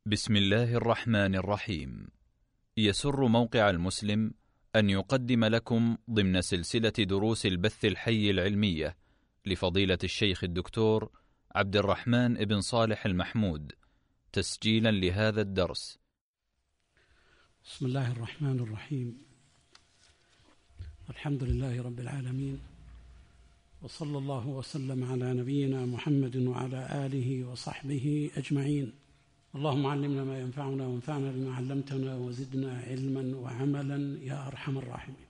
بسم الله الرحمن الرحيم. يسر موقع المسلم أن يقدم لكم ضمن سلسلة دروس البث الحي العلمية لفضيلة الشيخ الدكتور عبد الرحمن بن صالح المحمود تسجيلا لهذا الدرس. بسم الله الرحمن الرحيم. الحمد لله رب العالمين، وصلى الله وسلم على نبينا محمد وعلى آله وصحبه أجمعين. اللهم علمنا ما ينفعنا وانفعنا بما علمتنا وزدنا علما وعملا يا أرحم الراحمين.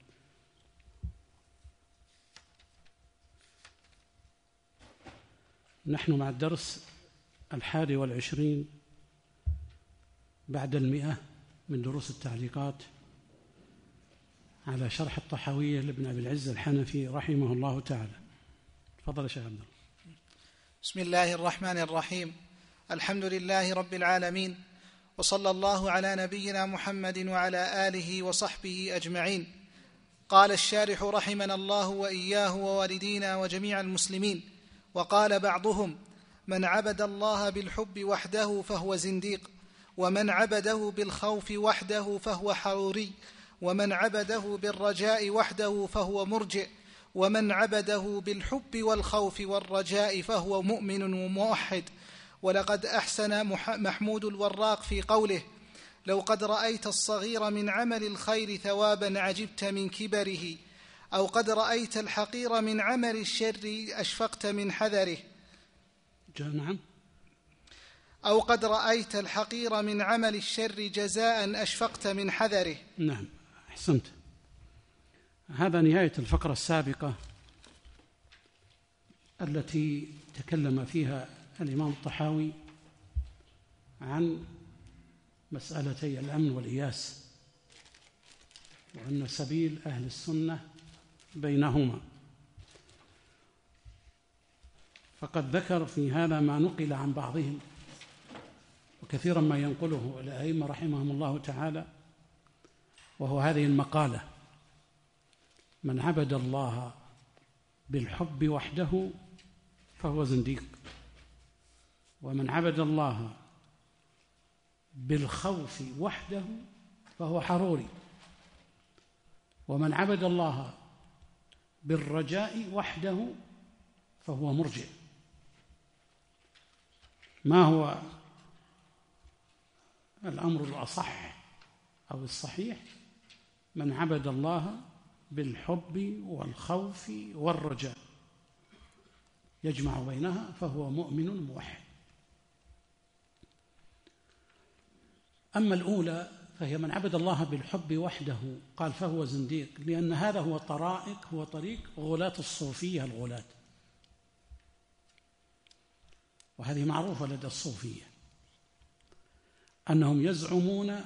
نحن مع الدرس 21 بعد 100 من دروس التعليقات على شرح الطحاوية لابن أبي العز الحنفي رحمه الله تعالى. تفضل يا شيخ عبد الله. بسم الله الرحمن الرحيم. الحمد لله رب العالمين، وصلى الله على نبينا محمد وعلى آله وصحبه أجمعين. قال الشارح رحمنا الله وإياه ووالدينا وجميع المسلمين: وقال بعضهم: من عبد الله بالحب وحده فهو زنديق، ومن عبده بالخوف وحده فهو حروري، ومن عبده بالرجاء وحده فهو مرجئ، ومن عبده بالحب والخوف والرجاء فهو مؤمن وموحد. ولقد أحسن محمود الوراق في قوله: لو قد رأيت الصغير من عمل الخير ثوابا عجبت من كبره، أو قد رأيت الحقير من عمل الشر أشفقت من حذره. نعم. أو قد رأيت الحقير من عمل الشر جزاء أشفقت من حذره. نعم، أحسنت. هذا نهاية الفقرة السابقة التي تكلم فيها الإمام الطحاوي عن مسألتي الأمن والإياس، وأن سبيل أهل السنة بينهما. فقد ذكر في هذا ما نقل عن بعضهم، وكثيرا ما ينقله الأئمة رحمهم الله تعالى، وهو هذه المقالة: من عبد الله بالحب وحده فهو زنديق، ومن عبد الله بالخوف وحده فهو حروري، ومن عبد الله بالرجاء وحده فهو مرجئ. ما هو الأمر الأصح أو الصحيح؟ من عبد الله بالحب والخوف والرجاء يجمع بينها فهو مؤمن موحد. أما الأولى فهي من عبد الله بالحب وحده، قال فهو زنديق، لأن هذا هو طريق غلاة الصوفية الغلاة، وهذه معروفة لدى الصوفية أنهم يزعمون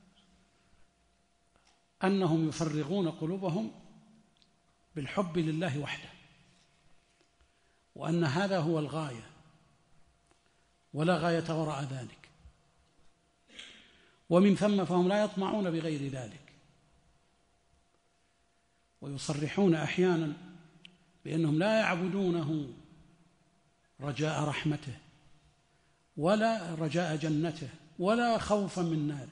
أنهم يفرغون قلوبهم بالحب لله وحده، وأن هذا هو الغاية ولا غاية وراء ذلك، ومن ثم فهم لا يطمعون بغير ذلك. ويصرحون أحيانا بأنهم لا يعبدونه رجاء رحمته ولا رجاء جنته ولا خوفا من ناره،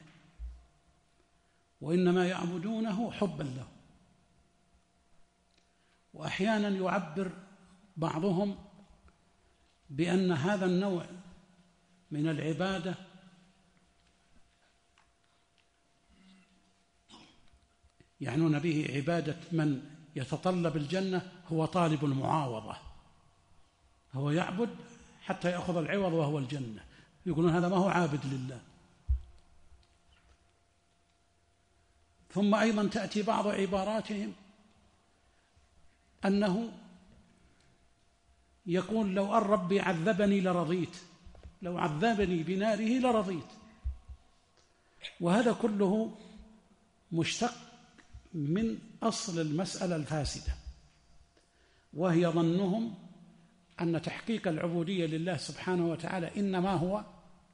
وإنما يعبدونه حبا له. وأحيانا يعبر بعضهم بأن هذا النوع من العبادة يعنون به عبادة من يتطلب الجنة، هو طالب المعاوضة، هو يعبد حتى يأخذ العوض وهو الجنة. يقولون هذا ما هو عابد لله. ثم أيضا تأتي بعض عباراتهم أنه يقول: لو أن ربي عذبني لرضيت، لو عذبني بناره لرضيت. وهذا كله مشتق من أصل المسألة الفاسدة، وهي ظنهم أن تحقيق العبودية لله سبحانه وتعالى إنما هو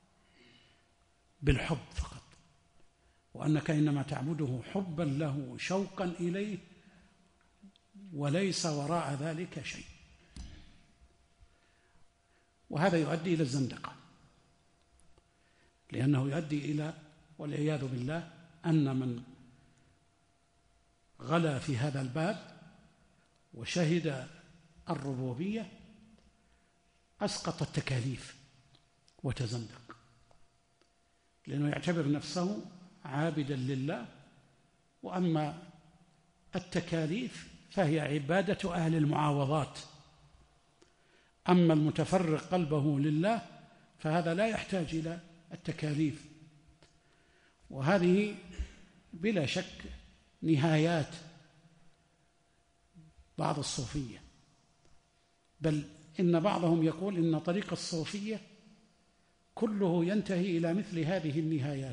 بالحب فقط، وأنك إنما تعبده حبا له شوقا إليه، وليس وراء ذلك شيء. وهذا يؤدي إلى الزندقة، لأنه يؤدي إلى والعياذ بالله أن من غلا في هذا الباب وشهد الربوبية أسقط التكاليف وتزندق، لأنه يعتبر نفسه عابدا لله، وأما التكاليف فهي عبادة أهل المعاوضات. أما المتفرغ قلبه لله فهذا لا يحتاج إلى التكاليف. وهذه بلا شك نهايات بعض الصوفية، بل إن بعضهم يقول إن طريق الصوفية كله ينتهي إلى مثل هذه النهايات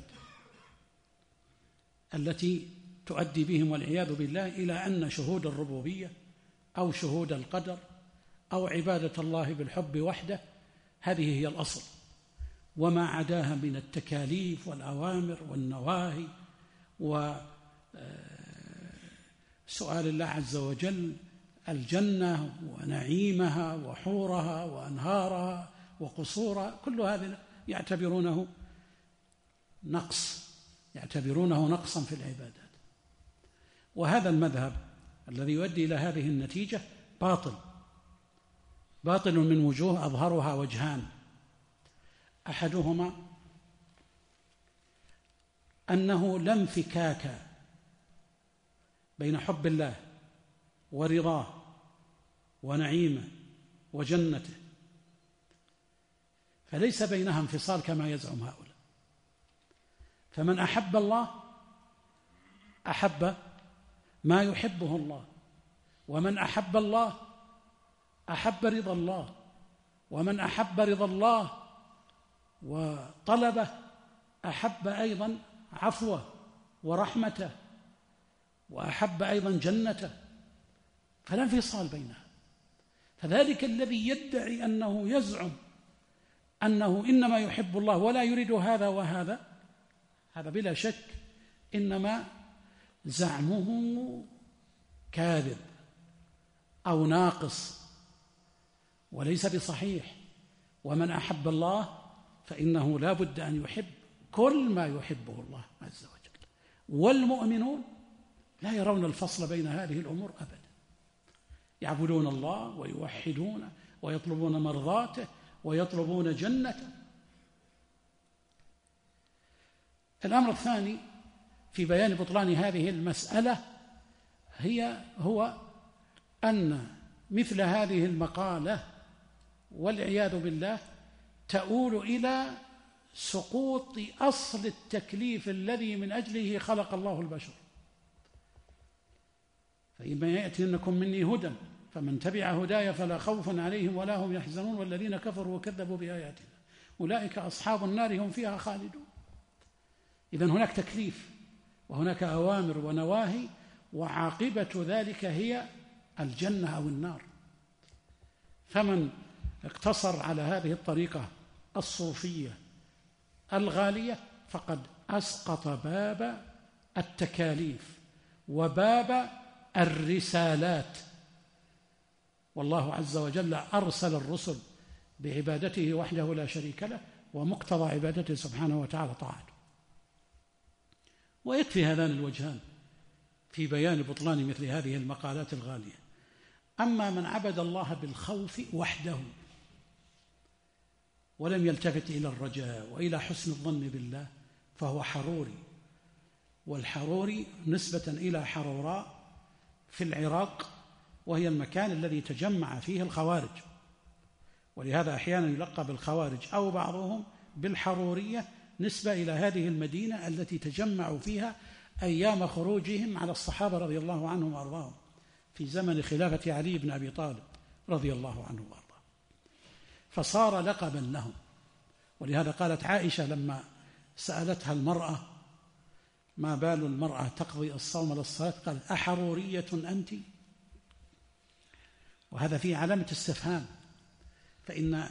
التي تؤدي بهم والعياذ بالله إلى أن شهود الربوبية أو شهود القدر أو عبادة الله بالحب وحده هذه هي الأصل، وما عداها من التكاليف والأوامر والنواهي وسؤال الله عز وجل الجنة ونعيمها وحورها وأنهارها وقصورها، كل هذا يعتبرونه نقصا في العبادات. وهذا المذهب الذي يؤدي إلى هذه النتيجة باطل من وجوه أظهرها وجهان. أحدهما أنه لا انفكاك بين حب الله ورضاه ونعيمه وجنته، فليس بينها انفصال كما يزعم هؤلاء. فمن أحب الله أحب ما يحبه الله، ومن أحب الله أحب رضا الله، ومن أحب رضا الله وطلبه أحب أيضا عفوه ورحمته، وأحب أيضا جنته، فلا انفصال بينها. فذلك الذي يدعي أنه يزعم أنه إنما يحب الله ولا يريد هذا وهذا، هذا بلا شك إنما زعمه كاذب أو ناقص وليس بصحيح. ومن أحب الله فإنه لا بد أن يحب كل ما يحبه الله عز وجل، والمؤمنون لا يرون الفصل بين هذه الأمور أبدا، يعبدون الله ويوحدون ويطلبون مرضاته ويطلبون جنته. الأمر الثاني في بيان بطلان هذه المسألة هو أن مثل هذه المقالة والعياذ بالله تؤول إلى سقوط أصل التكليف الذي من أجله خلق الله البشر. فإما يأتينكم مني هدى فمن تبع هداي فلا خوف عليهم ولا هم يحزنون والذين كفروا وكذبوا بآياتنا أولئك أصحاب النار هم فيها خالدون. إذن هناك تكليف وهناك أوامر ونواهي، وعاقبة ذلك هي الجنة أو النار. فمن اقتصر على هذه الطريقة الصوفية الغالية فقد أسقط باب التكاليف وباب الرسالات. والله عز وجل أرسل الرسل بعبادته وحده لا شريك له، ومقتضى عبادته سبحانه وتعالى طاعته. ويكفي هذان الوجهان في بيان بطلان مثل هذه المقالات الغالية. أما من عبد الله بالخوف وحده ولم يلتفت إلى الرجاء وإلى حسن الظن بالله فهو حروري. والحروري نسبة إلى حروراء في العراق، وهي المكان الذي تجمع فيه الخوارج، ولهذا أحيانا يلقب الخوارج أو بعضهم بالحرورية نسبة إلى هذه المدينة التي تجمعوا فيها أيام خروجهم على الصحابة رضي الله عنهم وأرضاهم في زمن خلافة علي بن أبي طالب رضي الله عنه وأرضاه، فصار لقبا لهم. ولهذا قالت عائشة لما سألتها المرأة ما بال المرأة تقضي الصوم للصلاة قالت أحرورية أنت؟ وهذا فيه علامة استفهام. فإن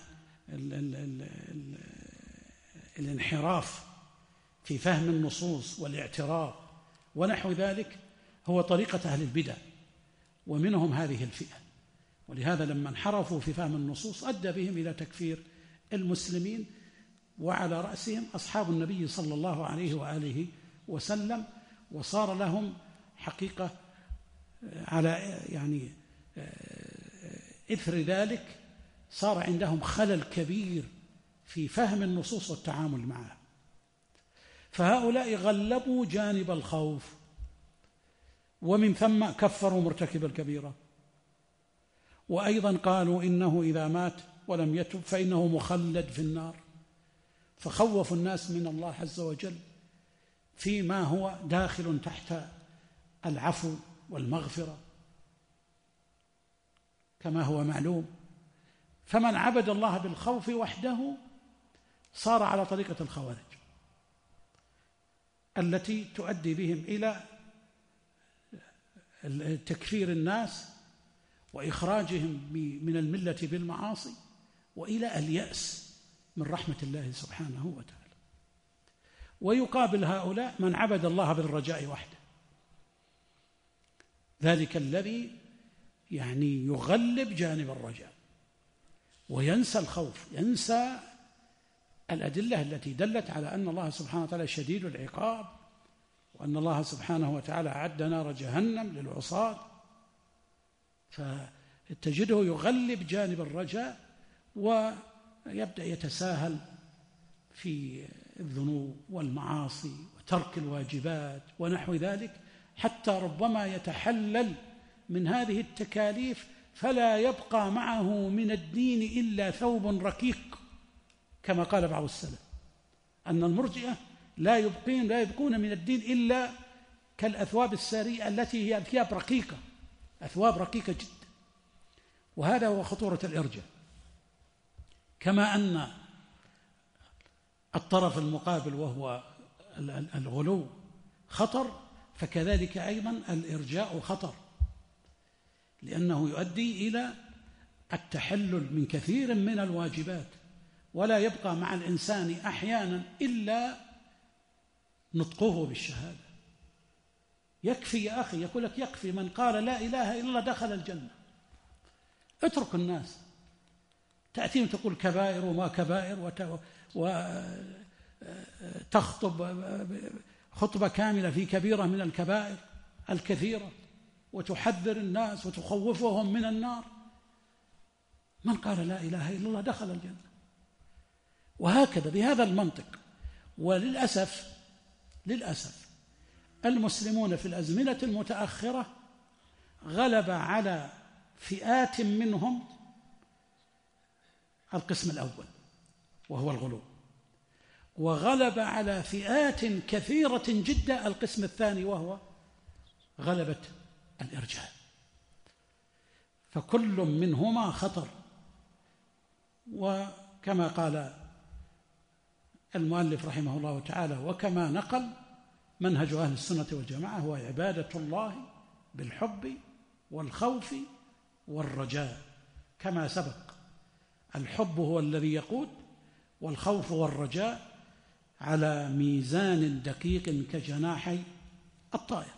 الانحراف في فهم النصوص والاعتراض ونحو ذلك هو طريقة أهل البدع، ومنهم هذه الفئة. ولهذا لما انحرفوا في فهم النصوص أدى بهم إلى تكفير المسلمين وعلى رأسهم أصحاب النبي صلى الله عليه وآله وسلم، وصار لهم حقيقة على إثر ذلك صار عندهم خلل كبير في فهم النصوص والتعامل معها. فهؤلاء غلبوا جانب الخوف، ومن ثم كفروا مرتكب الكبيرة، وأيضا قالوا إنه إذا مات ولم يتب فإنه مخلد في النار، فخوفوا الناس من الله عز وجل فيما هو داخل تحت العفو والمغفرة كما هو معلوم. فمن عبد الله بالخوف وحده صار على طريقة الخوارج التي تؤدي بهم إلى تكفير الناس وإخراجهم من الملة بالمعاصي وإلى اليأس من رحمة الله سبحانه وتعالى. ويقابل هؤلاء من عبد الله بالرجاء وحده، ذلك الذي يغلب جانب الرجاء وينسى الخوف، ينسى الأدلة التي دلت على أن الله سبحانه وتعالى شديد العقاب، وأن الله سبحانه وتعالى أعد نار جهنم للعصاة. فتجده يغلب جانب الرجاء ويبدأ يتساهل في الذنوب والمعاصي وترك الواجبات ونحو ذلك، حتى ربما يتحلل من هذه التكاليف فلا يبقى معه من الدين إلا ثوب ركيك، كما قال بعض السلف أن المرجئة لا يبقون من الدين إلا كالأثواب السارية التي هي أثياب رقيقة، أثواب رقيقة جدا. وهذا هو خطورة الإرجاء. كما أن الطرف المقابل وهو الغلو خطر، فكذلك أيضا الإرجاء خطر، لأنه يؤدي إلى التحلل من كثير من الواجبات، ولا يبقى مع الإنسان أحيانا إلا نطقه بالشهادة. يكفي يا أخي، يقول لك يكفي من قال لا إله إلا الله دخل الجنة. اترك الناس تأتيهم تقول كبائر وما كبائر، وتخطب خطبة كاملة في كبيرة من الكبائر الكثيرة، وتحذر الناس وتخوفهم من النار. من قال لا إله إلا الله دخل الجنة. وهكذا بهذا المنطق. وللأسف المسلمون في الأزمنة المتأخرة غلب على فئات منهم القسم الأول وهو الغلو، وغلب على فئات كثيرة جدا القسم الثاني وهو غلبة الإرجاء. فكل منهما خطر. وكما قال المؤلف رحمه الله تعالى وكما نقل منهج أهل السنة والجماعة هو عبادة الله بالحب والخوف والرجاء كما سبق. الحب هو الذي يقود، والخوف والرجاء على ميزان دقيق كجناحي الطائر.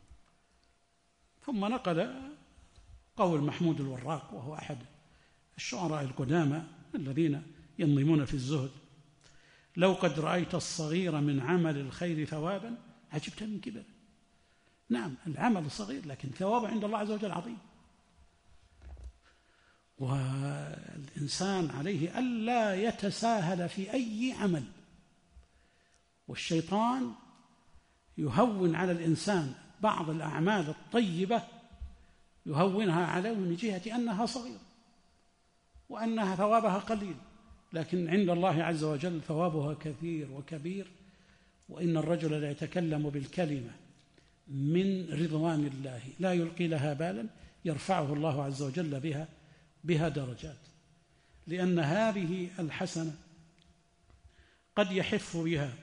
ثم نقل قول محمود الوراق وهو أحد الشعراء القدامى الذين ينظمون في الزهد: لو قد رأيت الصغير من عمل الخير ثوابا عجبت من كبر. نعم، العمل صغير لكن ثوابه عند الله عز وجل عظيم. والإنسان عليه ألا يتساهل في أي عمل، والشيطان يهون على الإنسان بعض الأعمال الطيبة، يهونها عليه من جهة أنها صغيرة وأنها ثوابها قليل، لكن عند الله عز وجل ثوابها كثير وكبير. وإن الرجل لا يتكلم بالكلمة من رضوان الله لا يلقي لها بالا يرفعه الله عز وجل بها درجات، لأن هذه الحسنة قد يحف بها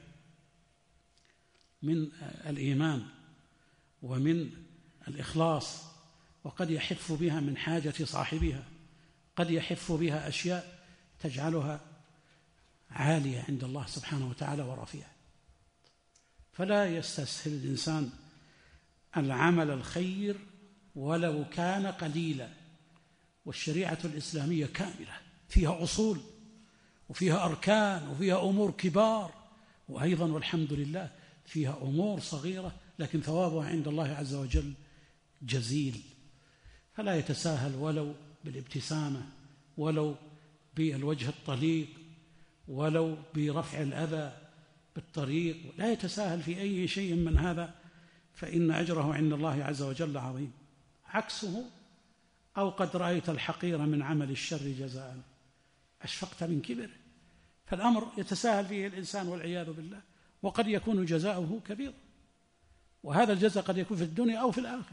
من الإيمان ومن الإخلاص، وقد يحف بها من حاجة صاحبها، قد يحف بها أشياء تجعلها عالية عند الله سبحانه وتعالى ورفيعة. فلا يستسهل الإنسان العمل الخير ولو كان قليلا. والشريعة الإسلامية كاملة فيها أصول وفيها أركان وفيها أمور كبار، وأيضا والحمد لله فيها أمور صغيرة لكن ثوابها عند الله عز وجل جزيل. فلا يتساهل ولو بالابتسامة، ولو بالوجه الطليق، ولو برفع الأذى بالطريق، لا يتساهل في أي شيء من هذا، فإن أجره عند الله عز وجل عظيم. عكسه: أو قد رأيت الحقير من عمل الشر جزاء أشفقت من كبره. فالأمر يتساهل فيه الإنسان والعياذ بالله، وقد يكون جزاؤه كبير، وهذا الجزاء قد يكون في الدنيا أو في الآخرة.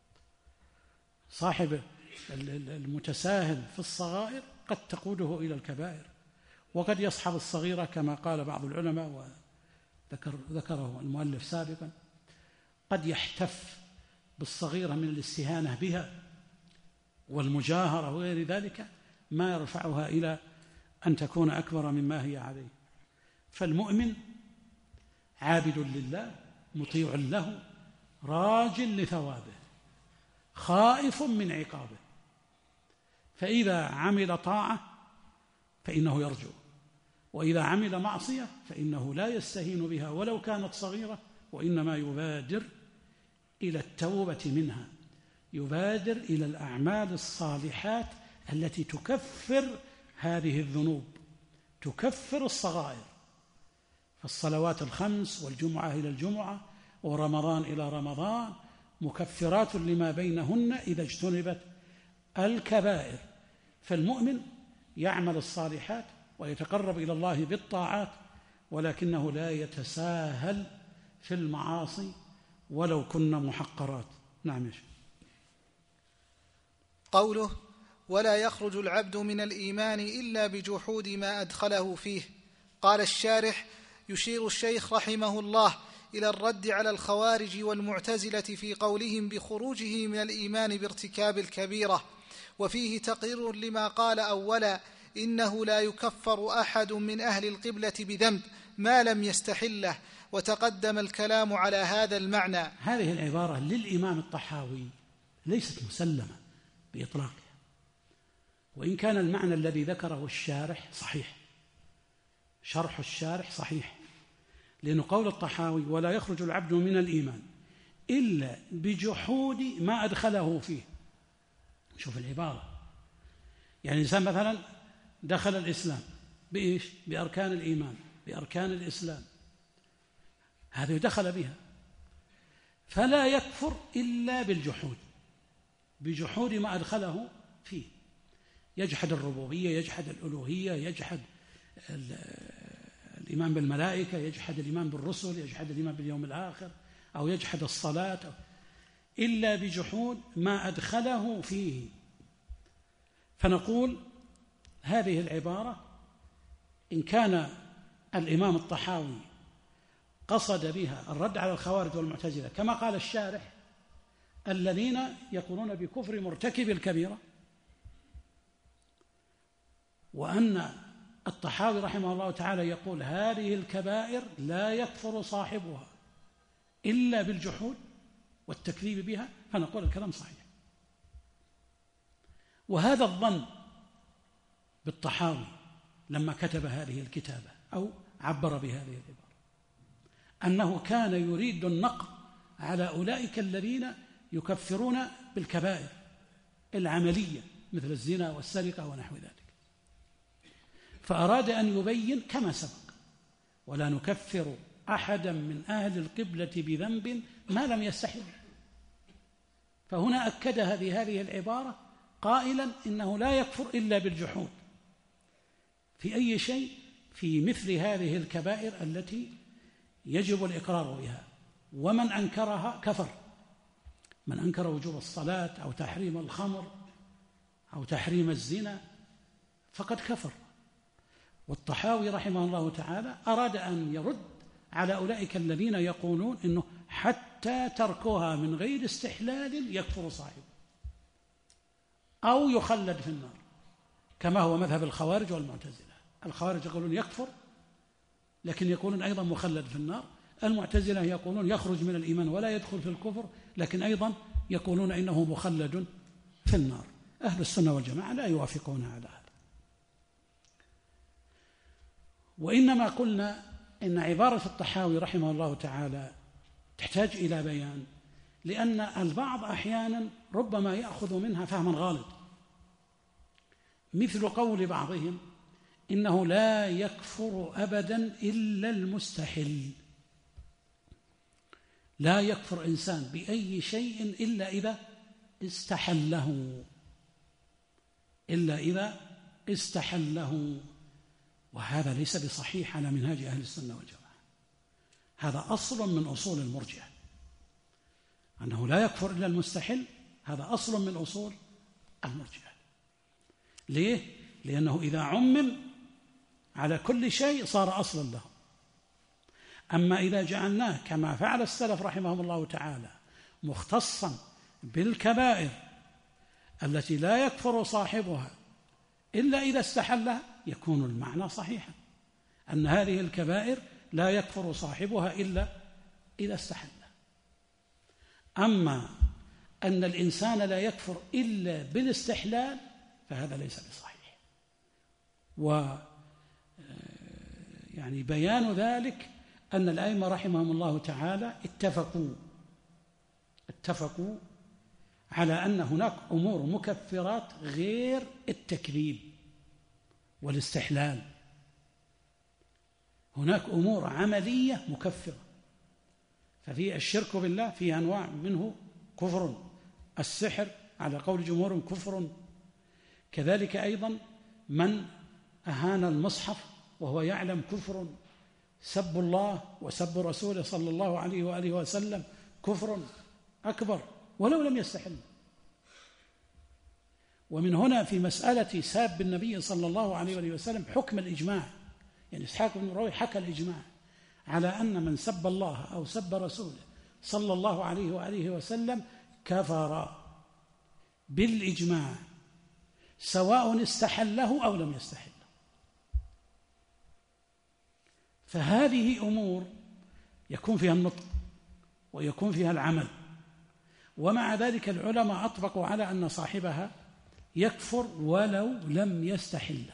صاحب المتساهل في الصغائر قد تقوده إلى الكبائر، وقد يصحب الصغيرة كما قال بعض العلماء وذكره المؤلف سابقا، قد يحتف بالصغيرة من الاستهانة بها والمجاهرة وغير ذلك ما يرفعها إلى أن تكون أكبر مما هي عليه. فالمؤمن عابد لله مطيع له راج لثوابه خائف من عقابه، فإذا عمل طاعة فإنه يرجو، وإذا عمل معصية فإنه لا يستهين بها ولو كانت صغيرة، وإنما يبادر إلى التوبة منها، يبادر إلى الأعمال الصالحات التي تكفر هذه الذنوب، تكفر الصغائر. فالصلوات الخمس والجمعة إلى الجمعة ورمضان إلى رمضان مكفرات لما بينهن إذا اجتنبت الكبائر. فالمؤمن يعمل الصالحات ويتقرب إلى الله بالطاعات، ولكنه لا يتساهل في المعاصي ولو كن محقرات. نعم يا شيخ. قوله: ولا يخرج العبد من الإيمان إلا بجحود ما أدخله فيه. قال الشارح: يشير الشيخ رحمه الله إلى الرد على الخوارج والمعتزلة في قولهم بخروجه من الإيمان بارتكاب الكبيرة، وفيه تقرير لما قال أولا: إنه لا يكفر أحد من أهل القبلة بذنب ما لم يستحله، وتقدم الكلام على هذا المعنى. هذه العبارة للإمام الطحاوي ليست مسلمة بإطلاقها، وإن كان المعنى الذي ذكره الشارح صحيح، شرح الشارح صحيح، لأن قول الطحاوي ولا يخرج العبد من الإيمان إلا بجحود ما أدخله فيه. شوف العبارة، يعني الإنسان مثلا دخل الإسلام بإيش؟ بأركان الإيمان، بأركان الإسلام، هذه دخل بها، فلا يكفر إلا بالجحود، بجحود ما أدخله فيه. يجحد الربوبية، يجحد الألوهية، يجحد الإيمان بالملائكة، يجحد الإيمان بالرسل، يجحد الإيمان باليوم الآخر، أو يجحد الصلاة، إلا بجحود ما أدخله فيه. فنقول هذه العبارة إن كان الإمام الطحاوي قصد بها الرد على الخوارج والمعتزلة كما قال الشارح الذين يقولون بكفر مرتكب الكبيرة، وأن الطحاوي رحمه الله تعالى يقول هذه الكبائر لا يكفر صاحبها إلا بالجحود والتكذيب بها، فنقول الكلام صحيح. وهذا الظن بالطحاوي لما كتب هذه الكتابة أو عبر بهذه العبارة أنه كان يريد النقد على أولئك الذين يكفرون بالكبائر العملية مثل الزنا والسرقة ونحو ذلك، فأراد أن يبين كما سبق: ولا نكفر أحدا من أهل القبلة بذنب ما لم يستحل. فهنا أكدها بهذه العبارة قائلا إنه لا يكفر إلا بالجحود في أي شيء، في مثل هذه الكبائر التي يجب الإقرار بها، ومن أنكرها كفر. من أنكر وجوب الصلاة أو تحريم الخمر أو تحريم الزنا فقد كفر. والطحاوي رحمه الله تعالى أراد أن يرد على أولئك الذين يقولون إنه حتى تركها من غير استحلال يكفر صاحبه أو يخلد في النار، كما هو مذهب الخوارج والمعتزلة. الخوارج يقولون يكفر لكن يقولون أيضا مخلد في النار، المعتزلة يقولون يخرج من الإيمان ولا يدخل في الكفر لكن أيضا يقولون إنه مخلد في النار. أهل السنة والجماعة لا يوافقون على هذا. وإنما قلنا إن عبارة الطحاوي رحمه الله تعالى تحتاج إلى بيان، لأن البعض أحيانا ربما يأخذ منها فهما غالط، مثل قول بعضهم إنه لا يكفر أبدا إلا المستحل. لا يكفر إنسان بأي شيء إلا إذا استحله، إلا إذا استحله، وهذا ليس بصحيح على منهاج أهل السنة والجماعة. هذا أصل من أصول المرجئة، أنه لا يكفر إلا المستحل، هذا أصل من أصول المرجئة. ليه؟ لأنه إذا عمم على كل شيء صار أصلا له. أما إذا جعلناه كما فعل السلف رحمهم الله تعالى مختصا بالكبائر التي لا يكفر صاحبها إلا إذا استحلها، يكون المعنى صحيحا، أن هذه الكبائر لا يكفر صاحبها إلا إذا استحلها. أما أن الإنسان لا يكفر إلا بالاستحلال فهذا ليس بصحيح. يعني بيان ذلك أن الأئمة رحمهم الله تعالى اتفقوا على أن هناك أمور مكفرات غير التكذيب والاستحلال. هناك أمور عملية مكفرة، ففي الشرك بالله فيه أنواع منه كفر، السحر على قول جمهور كفر، كذلك أيضا من أهان المصحف وهو يعلم كفر، سب الله وسب رسوله صلى الله عليه وآله وسلم كفر أكبر ولو لم يستحل. ومن هنا في مسألة ساب النبي صلى الله عليه وآله وسلم حكم الإجماع، يعني إسحاق بن راهويه حكى الإجماع على أن من سب الله أو سب رسوله صلى الله عليه وآله وسلم كفر بالإجماع، سواء استحله أو لم يستحله. فهذه أمور يكون فيها النطق ويكون فيها العمل، ومع ذلك العلماء أطبقوا على أن صاحبها يكفر ولو لم يستحله.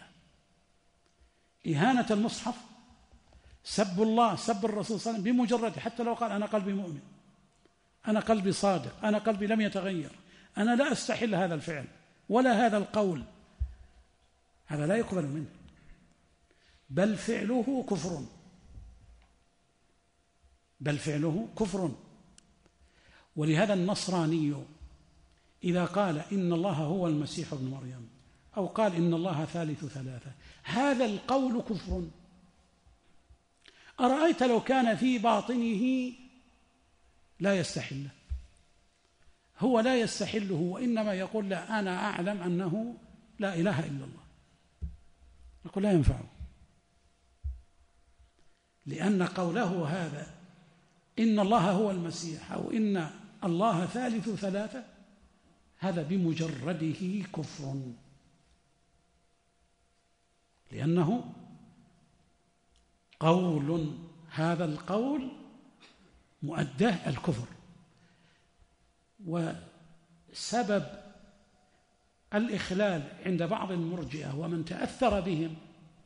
إهانة المصحف، سب الله، سب الرسول صلى الله عليه وسلم بمجرد، حتى لو قال أنا قلبي مؤمن، أنا قلبي صادق، أنا قلبي لم يتغير، أنا لا أستحل هذا الفعل ولا هذا القول، هذا لا يقبل منه، بل فعله كفر، بل فعله كفر. ولهذا النصراني إذا قال إن الله هو المسيح ابن مريم أو قال إن الله ثالث ثلاثة، هذا القول كفر. أرأيت لو كان في باطنه لا يستحله، هو لا يستحله وإنما يقول لا أنا أعلم أنه لا إله إلا الله، نقول لا ينفعه، لأن قوله هذا إن الله هو المسيح أو إن الله ثالث ثلاثة هذا بمجرده كفر، لأنه قول، هذا القول مؤداه الكفر. وسبب الإخلال عند بعض المرجئة ومن تأثر بهم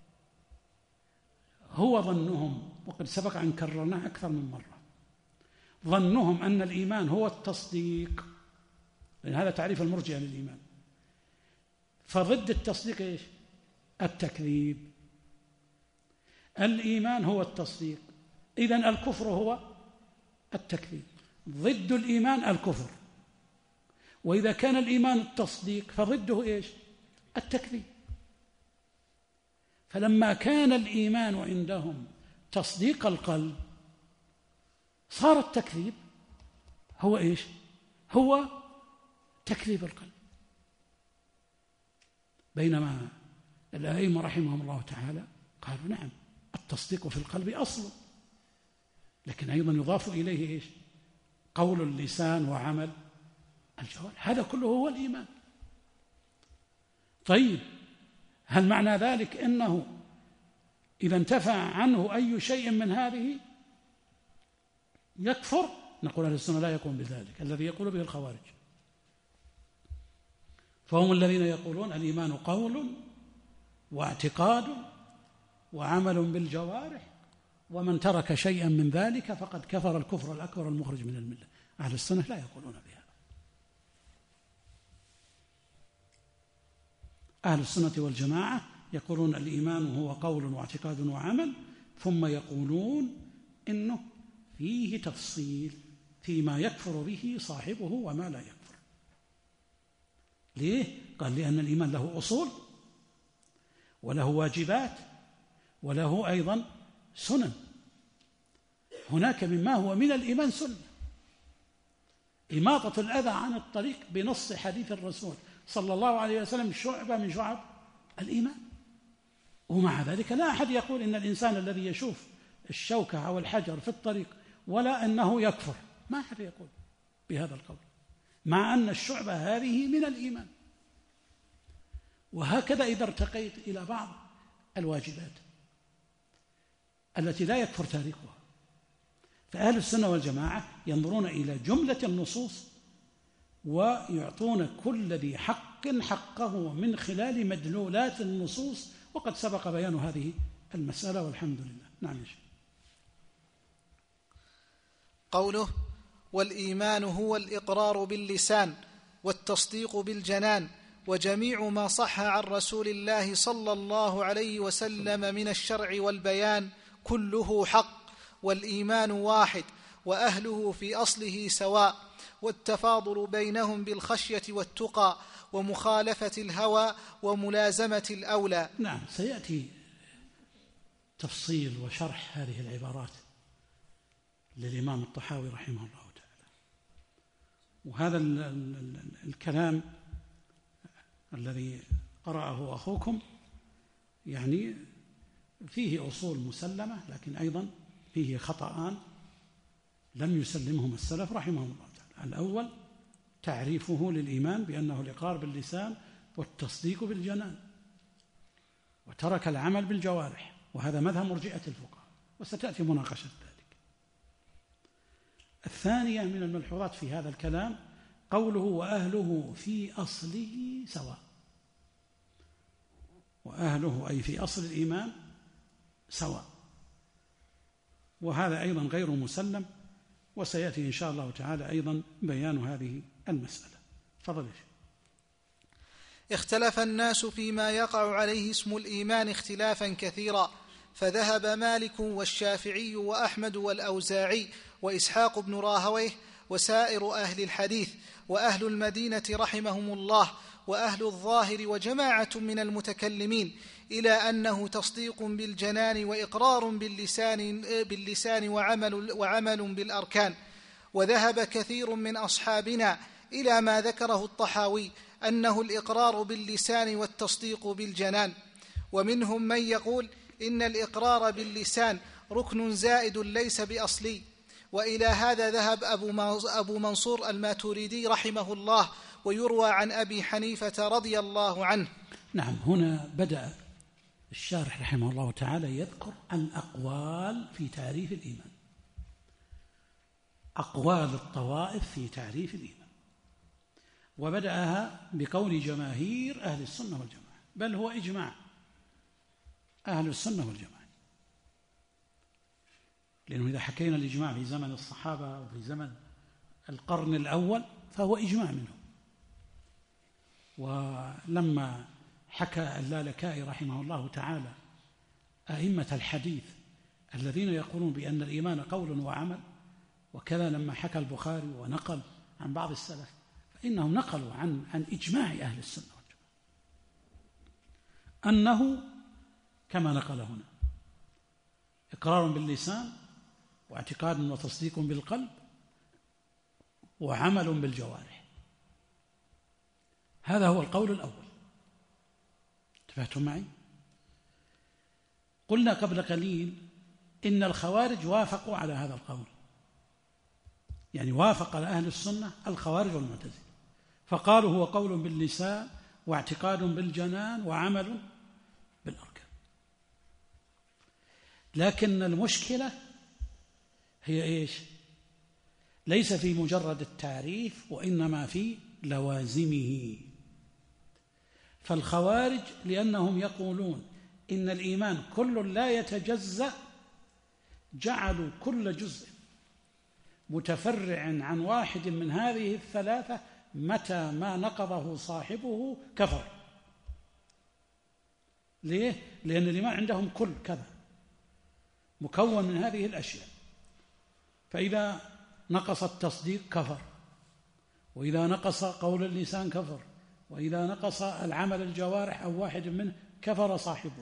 هو ظنهم، وقد سبق أن كررناه أكثر من مرة، ظنهم أن الإيمان هو التصديق، لأن هذا تعريف المرجئة للإيمان، فضد التصديق إيش؟ التكذيب. الإيمان هو التصديق، إذن الكفر هو التكذيب، ضد الإيمان الكفر، وإذا كان الإيمان التصديق فضده إيش؟ التكذيب. فلما كان الإيمان عندهم تصديق القلب صار التكذيب هو إيش؟ هو تكذيب القلب. بينما الأئمة رحمهم الله تعالى قالوا نعم التصديق في القلب أصل، لكن أيضا يضاف إليه إيش؟ قول اللسان وعمل الجوارح، هذا كله هو الإيمان. طيب هل معنى ذلك أنه إذا انتفع عنه أي شيء من هذه يكفر؟ نقول أهل السنة لا يكون بذلك، الذي يقول به الخوارج، فهم الذين يقولون الإيمان قول واعتقاد وعمل بالجوارح، ومن ترك شيئا من ذلك فقد كفر الكفر الأكبر المخرج من الملة. أهل السنة لا يقولون بهذا. أهل السنة والجماعة يقولون الإيمان هو قول واعتقاد وعمل، ثم يقولون إنه فيه تفصيل فيما يكفر به صاحبه وما لا يكفر. ليه؟ قال لأن الإيمان له أصول وله واجبات وله أيضا سنن. هناك مما هو من الإيمان سنة، إماطة الأذى عن الطريق بنص حديث الرسول صلى الله عليه وسلم شعبة من شعب الإيمان. ومع ذلك لا أحد يقول إن الإنسان الذي يشوف الشوكة أو الحجر في الطريق ولا أنه يكفر، ما أحد يقول بهذا القول، مع أن الشعبة هذه من الإيمان. وهكذا إذا ارتقيت إلى بعض الواجبات التي لا يكفر تاركها، فأهل السنة والجماعة ينظرون إلى جملة النصوص ويعطون كل ذي حق حقه من خلال مدلولات النصوص، وقد سبق بيان هذه المسألة والحمد لله. نعم يا شيخ. قوله: والإيمان هو الإقرار باللسان والتصديق بالجنان، وجميع ما صح عن رسول الله صلى الله عليه وسلم من الشرع والبيان كله حق، والإيمان واحد، وأهله في أصله سواء، والتفاضل بينهم بالخشية والتقى، ومخالفة الهوى وملازمة الأولى. نعم، سيأتي تفصيل وشرح هذه العبارات للإمام الطحاوي رحمه الله تعالى. وهذا الكلام الذي قرأه أخوكم يعني فيه أصول مسلمة، لكن أيضا فيه خطأان لم يسلمهم السلف رحمهم الله تعالى. الأول تعريفه للإيمان بأنه الإقرار باللسان والتصديق بالجنان، وترك العمل بالجوارح، وهذا مذهب مرجئة الفقهاء، وستأتي مناقشة ذلك. الثانية من الملحوظات في هذا الكلام قوله: وأهله في أصله سواء. وأهله أي في أصل الإيمان سواء، وهذا أيضا غير مسلم، وسيأتي إن شاء الله تعالى أيضا بيان هذه المسألة. تفضل يا شيخ. اختلف الناس فيما يقع عليه اسم الإيمان اختلافا كثيرا، فذهب مالك والشافعي وأحمد والأوزاعي وإسحاق بن راهويه وسائر أهل الحديث وأهل المدينة رحمهم الله وأهل الظاهر وجماعة من المتكلمين إلى أنه تصديق بالجنان وإقرار باللسان وعمل بالأركان. وذهب كثير من أصحابنا إلى ما ذكره الطحاوي أنه الإقرار باللسان والتصديق بالجنان، ومنهم من يقول إن الإقرار باللسان ركن زائد ليس بأصلي. وإلى هذا ذهب أبو منصور الماتريدي رحمه الله، ويروى عن أبي حنيفة رضي الله عنه. نعم، هنا بدأ الشارح رحمه الله تعالى يذكر الأقوال في تعريف الإيمان، أقوال الطوائف في تعريف الإيمان، وبدأها بقول جماهير أهل السنة والجماعة، بل هو إجماع أهل السنة والجماعة، لأنه إذا حكينا الإجماع في زمن الصحابة وفي زمن القرن الأول فهو إجماع منهم. ولما حكى اللالكائي رحمه الله تعالى أئمة الحديث الذين يقولون بأن الإيمان قول وعمل، وكذا لما حكى البخاري ونقل عن بعض السلف، فإنهم نقلوا عن إجماع أهل السنة والجماعة أنه كما نقل هنا: إقرار باللسان واعتقاد وتصديق بالقلب وعمل بالجوارح. هذا هو القول الأول. انتبهتم معي؟ قلنا قبل قليل إن الخوارج وافقوا على هذا القول، يعني وافق على أهل السنة الخوارج والمعتزلة، فقالوا هو قول باللسان واعتقاد بالجنان وعمل بالأركان. لكن المشكلة هي إيش؟ ليس في مجرد التعريف، وإنما في لوازمه. فالخوارج لأنهم يقولون إن الإيمان كل لا يتجزأ، جعلوا كل جزء متفرع عن واحد من هذه الثلاثة، متى ما نقضه صاحبه كفر. ليه؟ لأن الإيمان عندهم كل كذا مكون من هذه الأشياء، فإذا نقص التصديق كفر، وإذا نقص قول اللسان كفر، وإذا نقص العمل الجوارح أو واحد منه كفر صاحبه.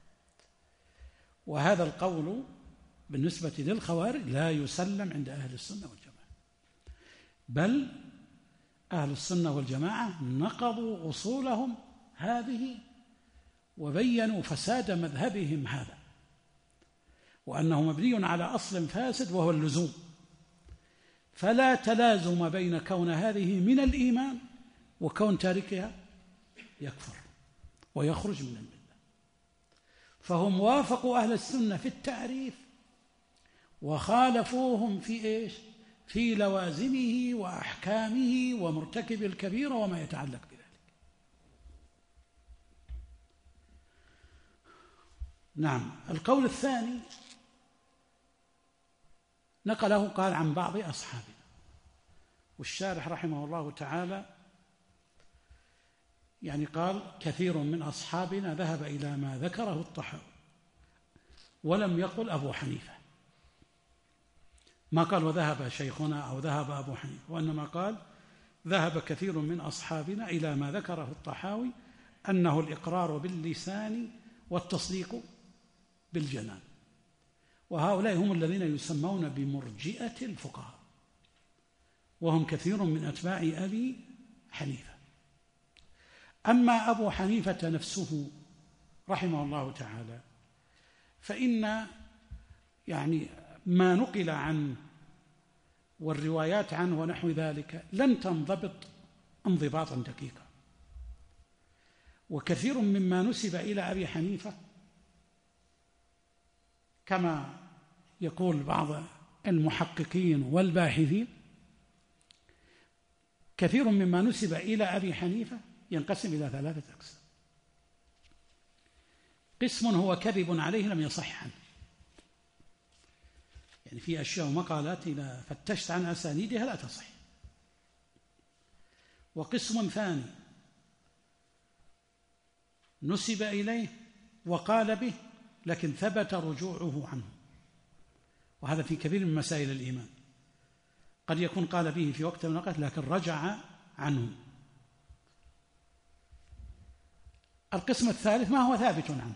وهذا القول بالنسبة للخوارج لا يسلم عند أهل السنة والجماعة، بل أهل السنة والجماعة نقضوا أصولهم هذه وبينوا فساد مذهبهم هذا، وأنه مبني على أصل فاسد وهو اللزوم، فلا تلازم بين كون هذه من الإيمان وكون تاركها يكفر ويخرج من الملة. فهم وافقوا أهل السنة في التعريف وخالفوهم في إيش؟ في لوازمه وأحكامه ومرتكب الكبيرة وما يتعلق بذلك. نعم. القول الثاني نقله قال عن بعض أصحابنا، والشارح رحمه الله تعالى يعني قال كثير من أصحابنا ذهب إلى ما ذكره الطحاوي، ولم يقل أبو حنيفة، ما قال وذهب شيخنا أو ذهب أبو حنيفة، وإنما قال ذهب كثير من أصحابنا إلى ما ذكره الطحاوي أنه الإقرار باللسان والتصديق بالجنان. وهؤلاء هم الذين يسمون بمرجئة الفقهاء، وهم كثير من أتباع أبي حنيفة. أما أبو حنيفة نفسه رحمه الله تعالى فإن يعني ما نقل عنه والروايات عنه ونحو ذلك لم تنضبط انضباطا دقيقا، وكثير مما نسب إلى أبي حنيفة كما يقول بعض المحققين والباحثين، كثير مما نسب إلى أبي حنيفة ينقسم إلى 3 أقسام. قسم هو كذب عليه لم يصح عنه، يعني في أشياء ومقالات إذا فتشت عن أسانيدها لا تصح. وقسم ثاني نسب إليه وقال به لكن ثبت رجوعه عنه، وهذا في كثير من مسائل الإيمان، قد يكون قال به في وقت من الأوقات لكن رجع عنه. القسم الثالث ما هو ثابت عنه،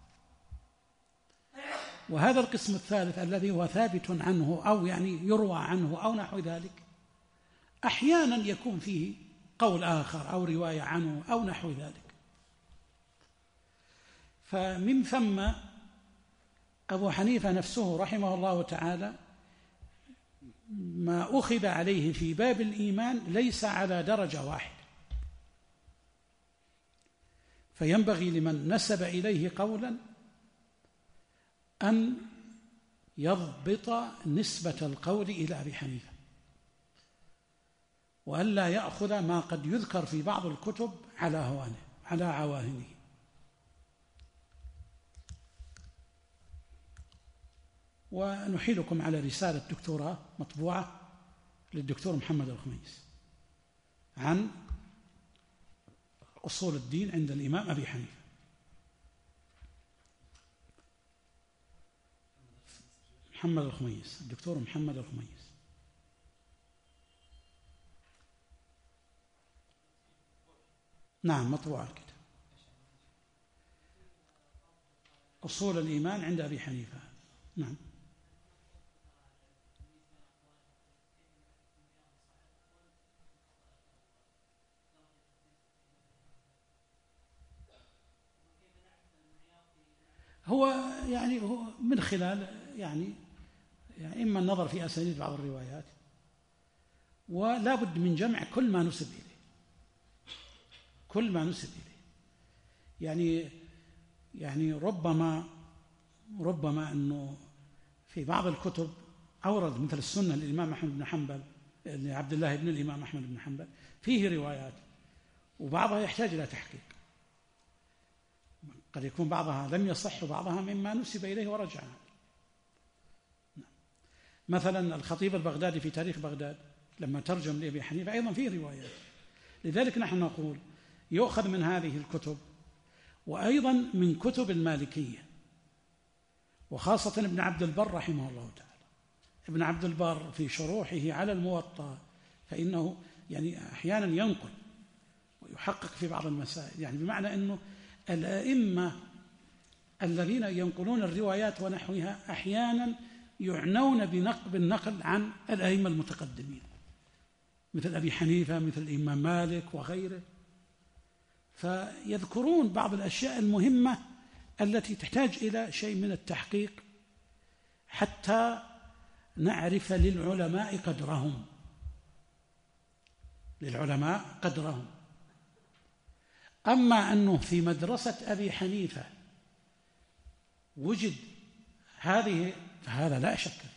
وهذا القسم الثالث الذي هو ثابت عنه أو يعني يروى عنه أو نحو ذلك أحيانا يكون فيه قول آخر أو رواية عنه أو نحو ذلك. فمن ثم أبو حنيفة نفسه رحمه الله تعالى ما أخذ عليه في باب الإيمان ليس على درجة واحدة، فينبغي لمن نسب إليه قولا أن يضبط نسبة القول إلى أبي حنيفة، وألا يأخذ ما قد يذكر في بعض الكتب على هوانه على عواهنه. ونحيلكم على رسالة دكتوراه مطبوعة للدكتور محمد الخميس عن أصول الدين عند الإمام أبي حنيفة. محمد الخميس، الدكتور محمد الخميس. نعم مطبوع الكتاب أصول الإيمان عند أبي حنيفة. نعم. هو يعني هو من خلال يعني إما النظر في أسانيد بعض الروايات، ولا بد من جمع كل ما نسب إليه، كل ما نسب إليه. يعني ربما أنه في بعض الكتب أورد مثل السنة للإمام أحمد بن حنبل لعبد الله بن الإمام أحمد بن حنبل فيه روايات وبعضها يحتاج إلى تحقيق. قد يكون بعضها لم يصح وبعضها مما نسب إليه ورجع. مثلا الخطيب البغدادي في تاريخ بغداد لما ترجم لأبي حنيفة أيضا فيه روايات. لذلك نحن نقول يؤخذ من هذه الكتب وأيضا من كتب المالكية، وخاصة ابن عبد البر رحمه الله تعالى. ابن عبد البر في شروحه على الموطأ فإنه يعني أحيانا ينقل ويحقق في بعض المسائل، يعني بمعنى أنه الأئمة الذين ينقلون الروايات ونحوها أحيانا يعنون بالنقل عن الأئمة المتقدمين مثل أبي حنيفة، مثل الإمام مالك وغيره، فيذكرون بعض الأشياء المهمة التي تحتاج إلى شيء من التحقيق حتى نعرف للعلماء قدرهم. أما أنه في مدرسة أبي حنيفة وجد هذه فهذا لا شك فيه.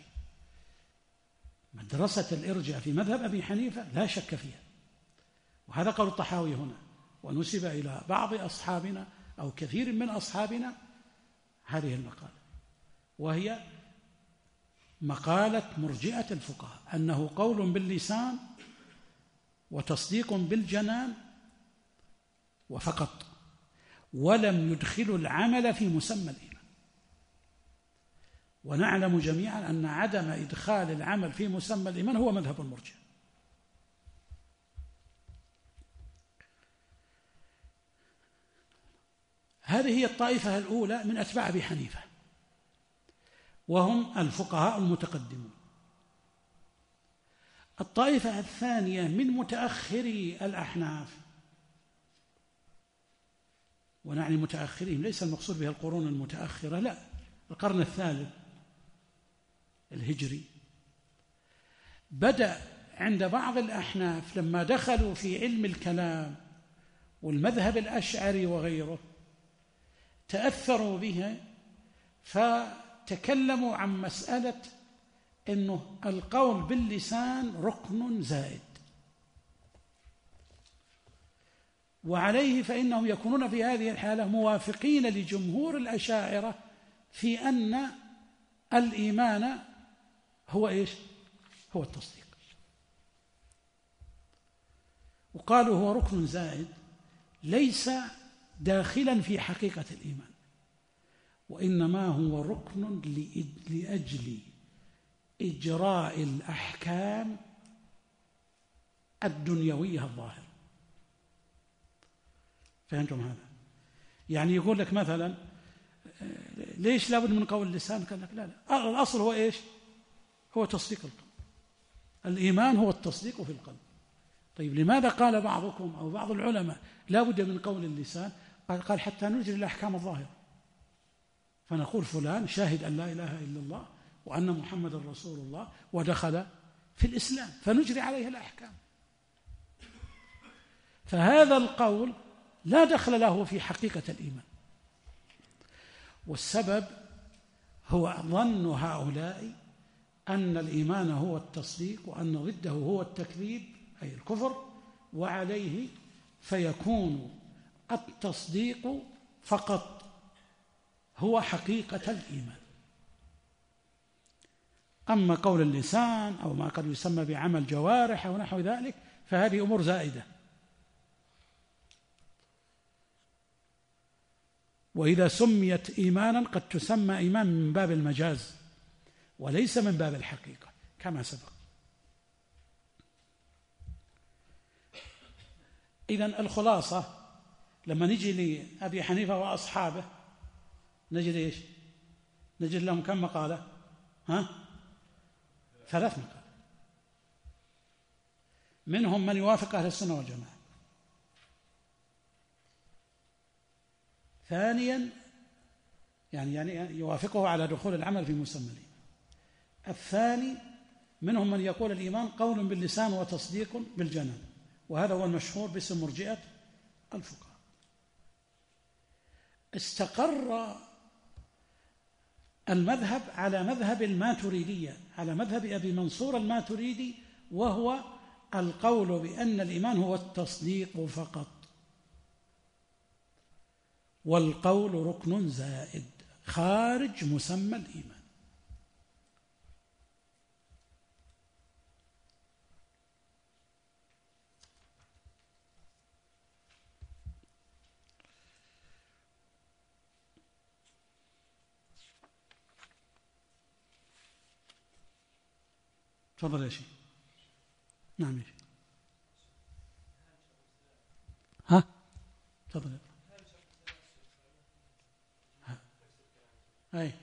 مدرسة الإرجاء في مذهب أبي حنيفة لا شك فيها، وهذا قول الطحاوي هنا، ونسب إلى بعض أصحابنا أو كثير من أصحابنا هذه المقالة، وهي مقالة مرجئة الفقهاء أنه قول باللسان وتصديق بالجنان وفقط، ولم يدخلوا العمل في مسمى الإيمان. ونعلم جميعا أن عدم إدخال العمل في مسمى الإيمان هو مذهب المرجئة. هذه هي الطائفة الأولى من أتباع أبي حنيفة، وهم الفقهاء المتقدمون. الطائفة الثانية من متأخري الأحناف، ونعني متأخرين ليس المقصود بها القرون المتأخرة، لا، القرن الثالث الهجري. بدأ عند بعض الأحناف لما دخلوا في علم الكلام والمذهب الأشعري وغيره تأثروا بها، فتكلموا عن مسألة أنه القول باللسان ركن زائد، وعليه فإنهم يكونون في هذه الحالة موافقين لجمهور الأشاعرة في أن الإيمان هو إيش؟ هو التصديق. وقالوا هو ركن زائد ليس داخلا في حقيقة الإيمان، وإنما هو ركن لأجل إجراء الأحكام الدنيوية الظاهرة. فهمتم هذا؟ يعني يقول لك مثلا ليش لابد من قول اللسان؟ قال لك لا، الأصل هو إيش؟ هو تصديق القلب. الإيمان هو التصديق في القلب. طيب لماذا قال بعضكم أو بعض العلماء لابد من قول اللسان؟ قال حتى نجري الأحكام الظاهرة، فنقول فلان شاهد أن لا إله إلا الله وأن محمد رسول الله ودخل في الإسلام، فنجري عليه الأحكام. فهذا القول لا دخل له في حقيقة الإيمان، والسبب هو ظن هؤلاء أن الإيمان هو التصديق وأن ضده هو التكذيب أي الكفر، وعليه فيكون التصديق فقط هو حقيقة الإيمان. أما قول اللسان أو ما قد يسمى بعمل جوارح أو نحو ذلك فهذه أمور زائدة. وإذا سميت إيمانا قد تسمى إيمان من باب المجاز وليس من باب الحقيقة كما سبق. إذن الخلاصة لما نجي لأبي حنيفة وأصحابه نجد إيش؟ نجد لهم كم مقالة؟ 3 مقالة، منهم من يوافق أهل السنة والجماعة. ثانيا يعني يوافقه على دخول العمل في مسمى الإيمان. الثاني منهم من يقول الإيمان قول باللسان وتصديق بالجنان، وهذا هو المشهور باسم مرجئة الفقهاء. استقر المذهب على مذهب الماتريدية، على مذهب أبي منصور الماتريدي، وهو القول بأن الإيمان هو التصديق فقط. والقول ركن زائد خارج مسمى الإيمان. تفضل يا شيخ. نعم يا شيخ. ها تفضل. أي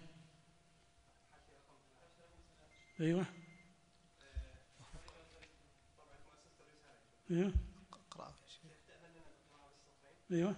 أيوة أيوة أيوة.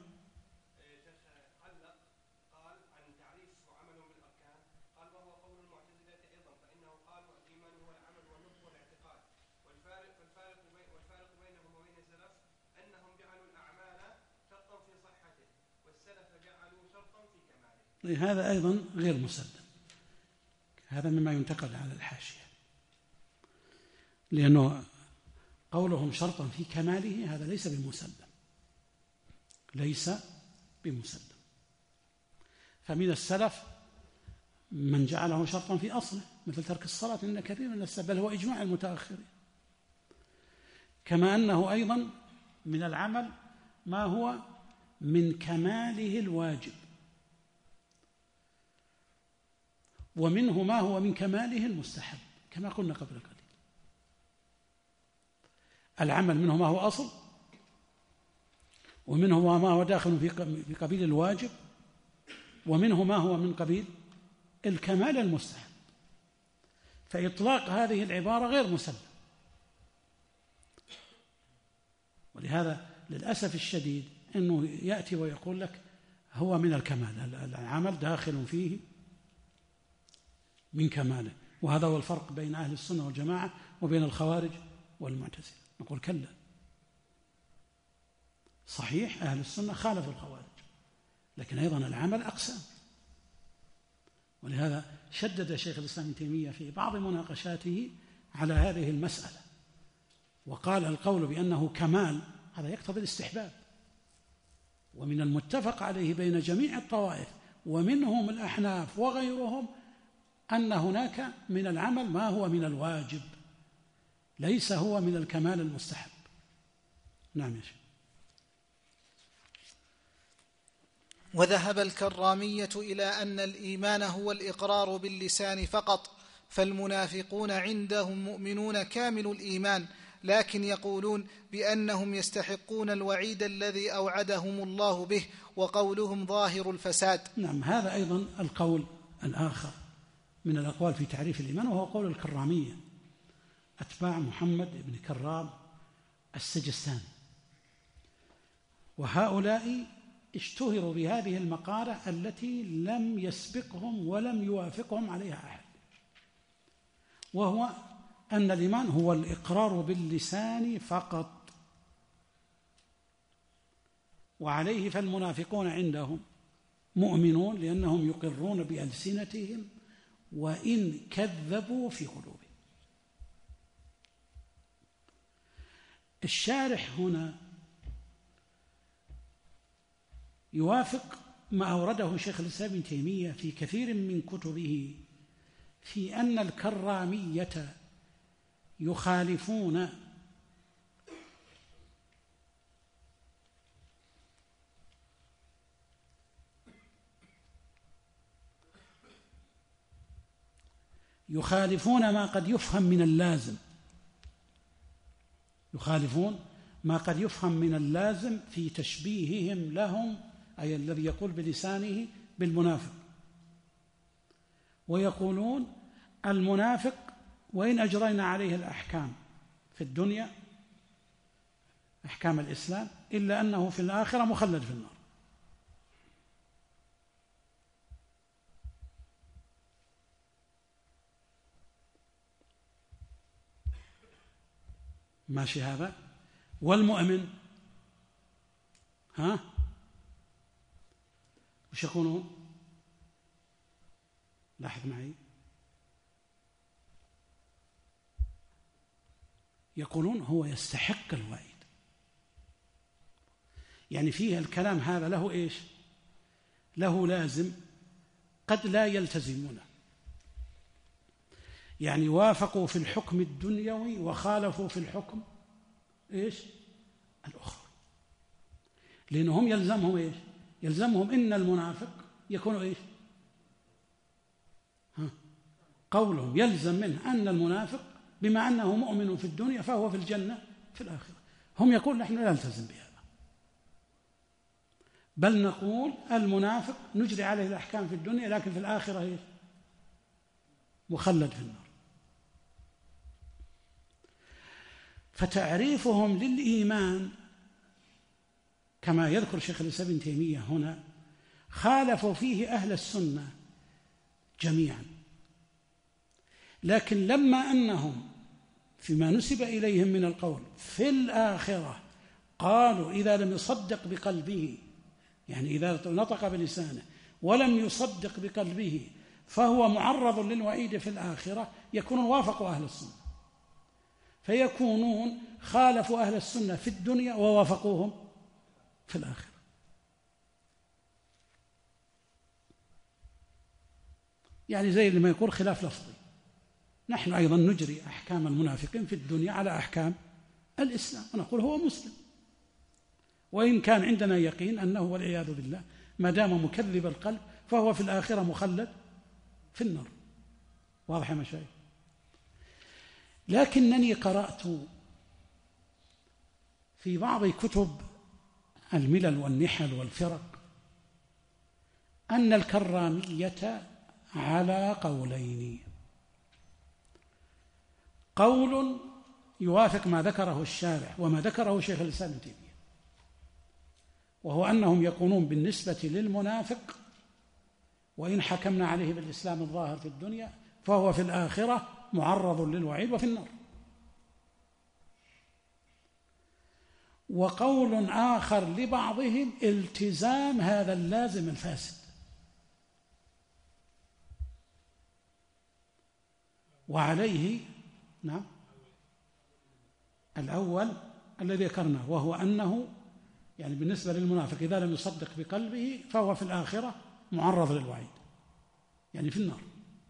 قال عن تعريف وعملهم بالأركان، قال وهو قول المعتزلة أيضا، فإنه قالوا الإيمان هو العمل والنطق والاعتقاد، والفارق بينهم وبين السلف أنهم جعلوا الأعمال شرطا في صحته، والسلف جعلوا شرطا في كماله. هذا أيضا غير مسلم، هذا مما ينتقد على الحاشية، لأنه قولهم شرطا في كماله هذا ليس بمسلم، ليس بمسلم. فمن السلف من جعله شرطا في أصله، مثل ترك الصلاة إن كثير من السلف، بل هو إجماع المتأخرين. كما أنه أيضا من العمل ما هو من كماله الواجب، ومنه ما هو من كماله المستحب، كما قلنا قبل قليل. العمل منه ما هو أصل، ومنه ما هو داخل في قبيل الواجب، ومنه ما هو من قبيل الكمال المستحب. فإطلاق هذه العبارة غير مسلم، ولهذا للأسف الشديد أنه يأتي ويقول لك هو من الكمال، العمل داخل فيه من كماله. وهذا هو الفرق بين أهل السنة والجماعة وبين الخوارج والمعتزلة. نقول كلا، صحيح أهل السنة خالفوا الخوارج، لكن أيضا العمل أقسام. ولهذا شدد شيخ الإسلام ابن تيمية في بعض مناقشاته على هذه المسألة، وقال القول بأنه كمال هذا يقتضي الاستحباب، ومن المتفق عليه بين جميع الطوائف ومنهم الأحناف وغيرهم أن هناك من العمل ما هو من الواجب، ليس هو من الكمال المستحب. نعم يا شيخ. وذهب الكرامية إلى أن الإيمان هو الإقرار باللسان فقط، فالمنافقون عندهم مؤمنون كامل الإيمان، لكن يقولون بأنهم يستحقون الوعيد الذي أوعدهم الله به، وقولهم ظاهر الفساد. نعم، هذا أيضا القول الآخر من الأقوال في تعريف الإيمان، وهو قول الكرامية أتباع محمد بن كرام السجستاني. وهؤلاء اشتهروا بهذه المقالة التي لم يسبقهم ولم يوافقهم عليها أحد، وهو أن الإيمان هو الإقرار باللسان فقط، وعليه فالمنافقون عندهم مؤمنون لأنهم يقرون بألسنتهم وإن كذبوا في قلوبهم. الشارح هنا يوافق ما أورده شيخ الإسلام ابن تيمية في كثير من كتبه في أن الكرامية يخالفون ما قد يفهم من اللازم، يخالفون ما قد يفهم من اللازم في تشبيههم لهم، أي الذي يقول بلسانه بالمنافق. ويقولون المنافق وإن أجرينا عليه الأحكام في الدنيا أحكام الإسلام إلا أنه في الآخرة مخلد في النار. ماشي هذا. والمؤمن وش يقولون؟ لاحظ معي، يقولون هو يستحق الوعيد، يعني فيه الكلام هذا له إيش؟ له لازم قد لا يلتزمونه، يعني وافقوا في الحكم الدنيوي وخالفوا في الحكم الأخروي، لأنهم يلزمهم يلزمهم إن المنافق يكون قولهم يلزم منه أن المنافق بما أنه مؤمن في الدنيا فهو في الجنة في الآخرة. هم يقول نحن لا نلتزم بهذا، بل نقول المنافق نجري عليه الأحكام في الدنيا لكن في الآخرة مخلد في النار. فتعريفهم للإيمان كما يذكر شيخ الإسلام ابن تيمية هنا خالفوا فيه أهل السنة جميعا، لكن لما أنهم فيما نسب إليهم من القول في الآخرة قالوا إذا لم يصدق بقلبه، يعني إذا نطق بلسانه ولم يصدق بقلبه فهو معرض للوعيد في الآخرة، يكونون وافقوا أهل السنة، فيكونون خالفوا أهل السنة في الدنيا ووافقوهم في الآخرة. يعني زي لما يقول خلاف لفظي، نحن أيضا نجري أحكام المنافقين في الدنيا على أحكام الإسلام ونقول هو مسلم، وإن كان عندنا يقين أنه والعياذ بالله ما دام مكذب القلب فهو في الآخرة مخلد في النار. واضح يا مشايخ؟ لكنني قرأت في بعض كتب الملل والنحل والفرق أن الكرامية على قولين: قول يوافق ما ذكره الشارح وما ذكره شيخ الإسلام ابن تيمية، وهو أنهم يكونون بالنسبة للمنافق وإن حكمنا عليه بالإسلام الظاهر في الدنيا فهو في الآخرة معرض للوعيد وفي النار. وقول آخر لبعضهم التزام هذا اللازم الفاسد، وعليه الأول الذي ذكرناه، وهو أنه يعني بالنسبة للمنافق إذا لم يصدق بقلبه فهو في الآخرة معرض للوعيد، يعني في النار.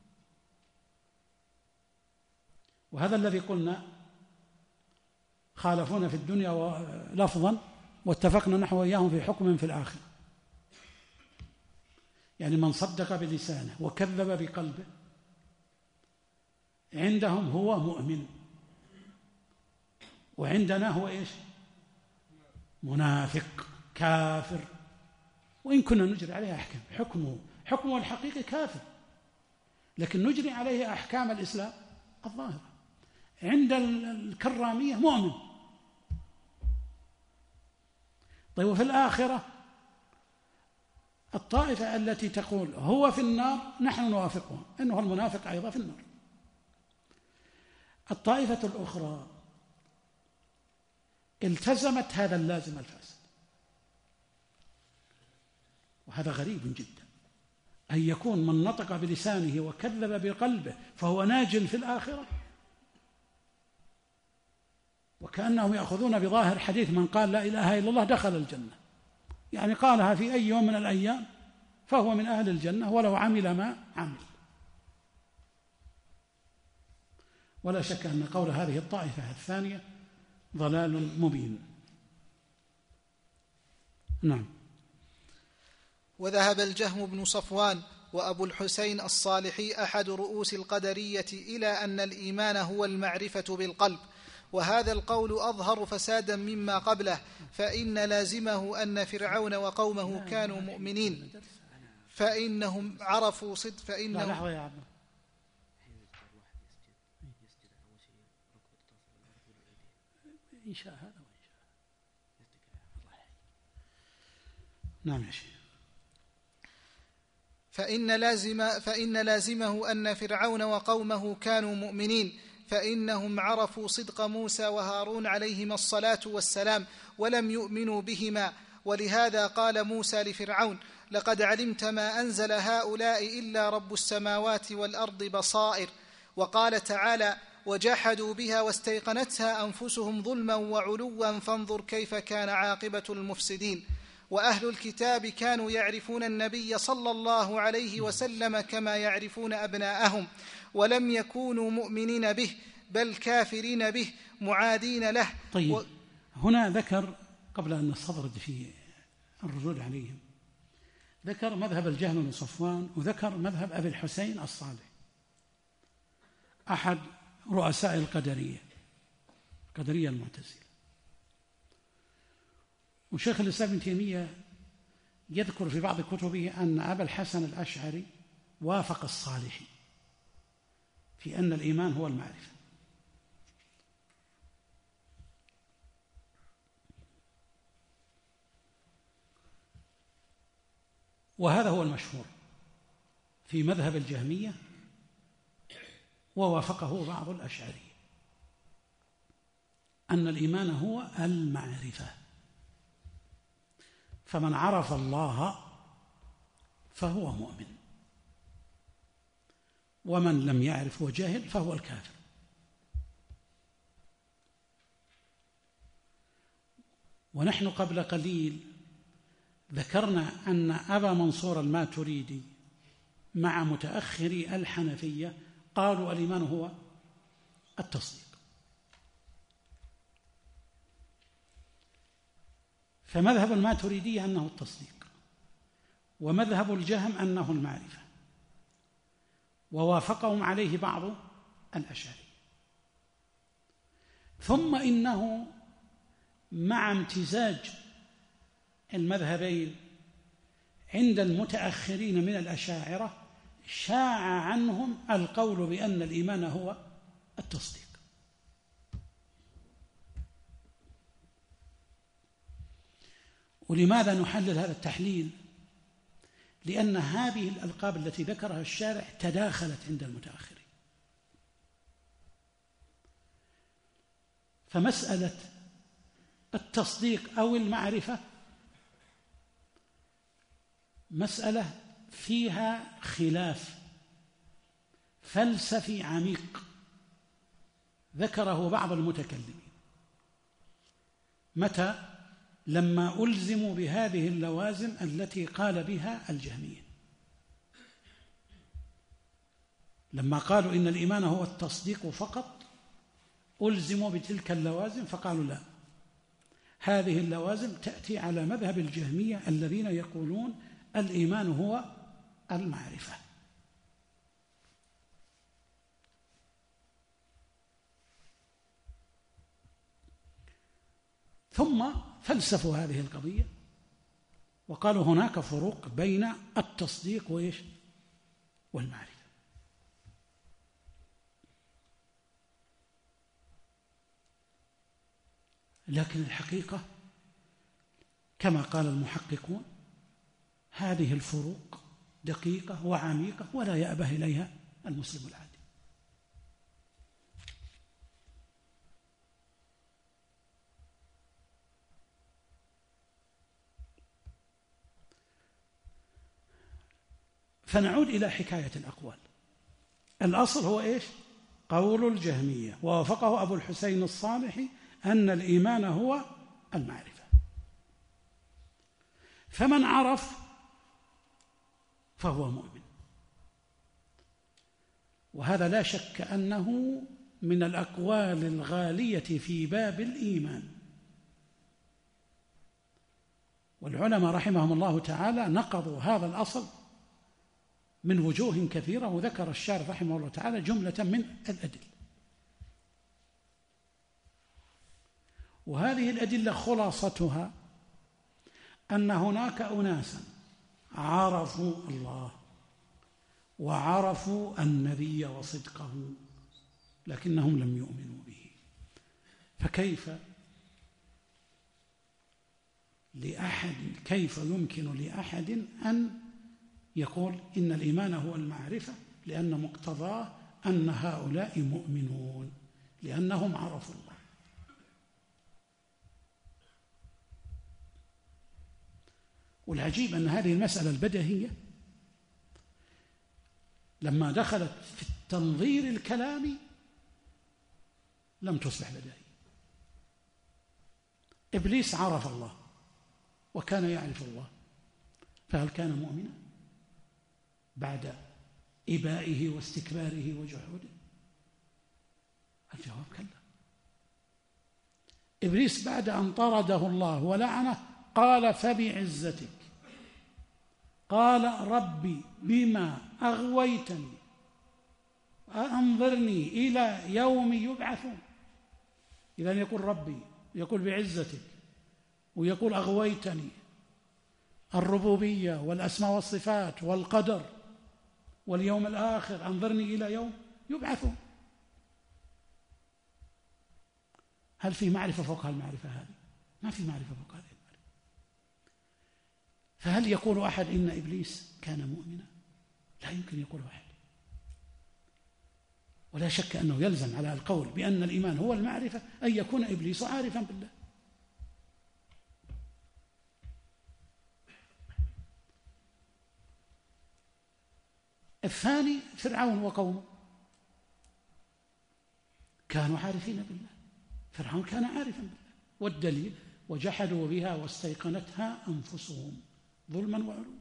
وهذا الذي قلنا خالفونا في الدنيا لفظا واتفقنا نحو إياهم في حكم في الآخرة. يعني من صدق بلسانه وكذب بقلبه عندهم هو مؤمن، وعندنا هو منافق كافر، وإن كنا نجري عليه أحكام حكمه الحقيقي كافر، لكن نجري عليه أحكام الإسلام الظاهرة. عند الكرامية مؤمن. طيب وفي الآخرة الطائفة التي تقول هو في النار نحن نوافقها أنه المنافق أيضا في النار. الطائفة الأخرى التزمت هذا اللازم الفاسد، وهذا غريب جدا أن يكون من نطق بلسانه وكذب بقلبه فهو ناج في الآخرة، وكأنهم يأخذون بظاهر حديث من قال لا إله إلا الله دخل الجنة، يعني قالها في أي يوم من الأيام فهو من أهل الجنة ولو عمل ما عمل. ولا شك أن قول هذه الطائفة الثانية ضلال مبين. نعم. وذهب الجهم بن صفوان وأبو الحسين الصالحي أحد رؤوس القدرية إلى أن الإيمان هو المعرفة بالقلب، وهذا القول أظهر فسادا مما قبله، فإن لازمه أن فرعون وقومه كانوا مؤمنين فإنهم عرفوا صدق فإنهم إن شاء هذا وإن شاء نعم يا شيخ. فإن لازمه أن فرعون وقومه كانوا مؤمنين فإنهم عرفوا صدق موسى وهارون عليهما الصلاة والسلام ولم يؤمنوا بهما، ولهذا قال موسى لفرعون: لقد علمت ما أنزل هؤلاء إلا رب السماوات والأرض بصائر. وقال تعالى: وجحدوا بها واستيقنتها أنفسهم ظلما وعلوا فانظر كيف كان عاقبة المفسدين. وأهل الكتاب كانوا يعرفون النبي صلى الله عليه وسلم كما يعرفون أبناءهم، ولم يكونوا مؤمنين به بل كافرين به معادين له. طيب هنا ذكر قبل أن نستطرد في الردود عليهم، ذكر مذهب الجهم بن صفوان، وذكر مذهب أبي الحسين الصالح أحد رؤساء القدرية المعتزلة. وشيخ الإسلام ابن تيمية يذكر في بعض كتبه أن أبا الحسن الأشعري وافق الصالحي في أن الإيمان هو المعرفة. وهذا هو المشهور في مذهب الجهمية، ووافقه بعض الأشعرية أن الإيمان هو المعرفة، فمن عرف الله فهو مؤمن، ومن لم يعرف وجاهل فهو الكافر. ونحن قبل قليل ذكرنا أن أبا منصور الماتريدي مع متأخري الحنفية قالوا الإيمان هو التصديق. فمذهب الماتريدية أنه التصديق، ومذهب الجهم أنه المعرفة، ووافقهم عليه بعض الأشاعرة. ثم إنه مع امتزاج المذهبين عند المتأخرين من الأشاعرة شاع عنهم القول بأن الإيمان هو التصديق. ولماذا نحلل هذا التحليل؟ لأن هذه الألقاب التي ذكرها الشارع تداخلت عند المتأخرين، فمسألة التصديق أو المعرفة مسألة فيها خلاف فلسفي عميق ذكره بعض المتكلمين. متى؟ لما ألزموا بهذه اللوازم التي قال بها الجهمية، لما قالوا إن الإيمان هو التصديق فقط ألزموا بتلك اللوازم، فقالوا لا، هذه اللوازم تأتي على مذهب الجهمية الذين يقولون الإيمان هو المعرفة. ثم فلسفوا هذه القضية وقالوا هناك فروق بين التصديق وإيش؟ والمعرفة. لكن الحقيقة كما قال المحققون هذه الفروق دقيقة وعميقة ولا يأبه إليها المسلم العادي. فنعود إلى حكاية الأقوال. الأصل هو إيش؟ قول الجهمية، ووافقه أبو الحسين الصالحي أن الإيمان هو المعرفة. فمن عرف فهو مؤمن، وهذا لا شك أنه من الأقوال الغالية في باب الإيمان. والعلماء رحمهم الله تعالى نقضوا هذا الأصل من وجوه كثيرة، وذكر الشارح رحمه الله تعالى جملة من الأدلة. وهذه الأدلة خلاصتها أن هناك أناسا عرفوا الله وعرفوا النبي وصدقه لكنهم لم يؤمنوا به. كيف يمكن لأحد أن يقول إن الإيمان هو المعرفة، لأن مقتضاه أن هؤلاء مؤمنون لأنهم عرفوا الله. والعجيب أن هذه المسألة البديهية لما دخلت في التنظير الكلامي لم تصبح بديهية. إبليس عرف الله وكان يعرف الله، فهل كان مؤمنا بعد إبائه واستكباره وجحوده؟ الجواب كلا. إبليس بعد أن طرده الله ولعنه قال فبعزتك، قال ربي بما أغويتني أنظرني إلى يوم يبعثون. إذا يقول ربي، يقول بعزتك، ويقول أغويتني، الربوبية والأسماء والصفات والقدر واليوم الآخر، أنظرني إلى يوم يبعثون. هل في معرفة فوق المعرفة هذه؟ ما في معرفة فوق هذه المعرفة. فهل يقول أحد إن إبليس كان مؤمنا؟ لا يمكن يقول أحد. ولا شك أنه يلزم على القول بأن الإيمان هو المعرفة أن يكون إبليس عارفا بالله. الثاني فرعون وقومه كانوا عارفين بالله. فرعون كان عارفا بالله، والدليل وجحدوا بها واستيقنتها أنفسهم ظلما وعلوا.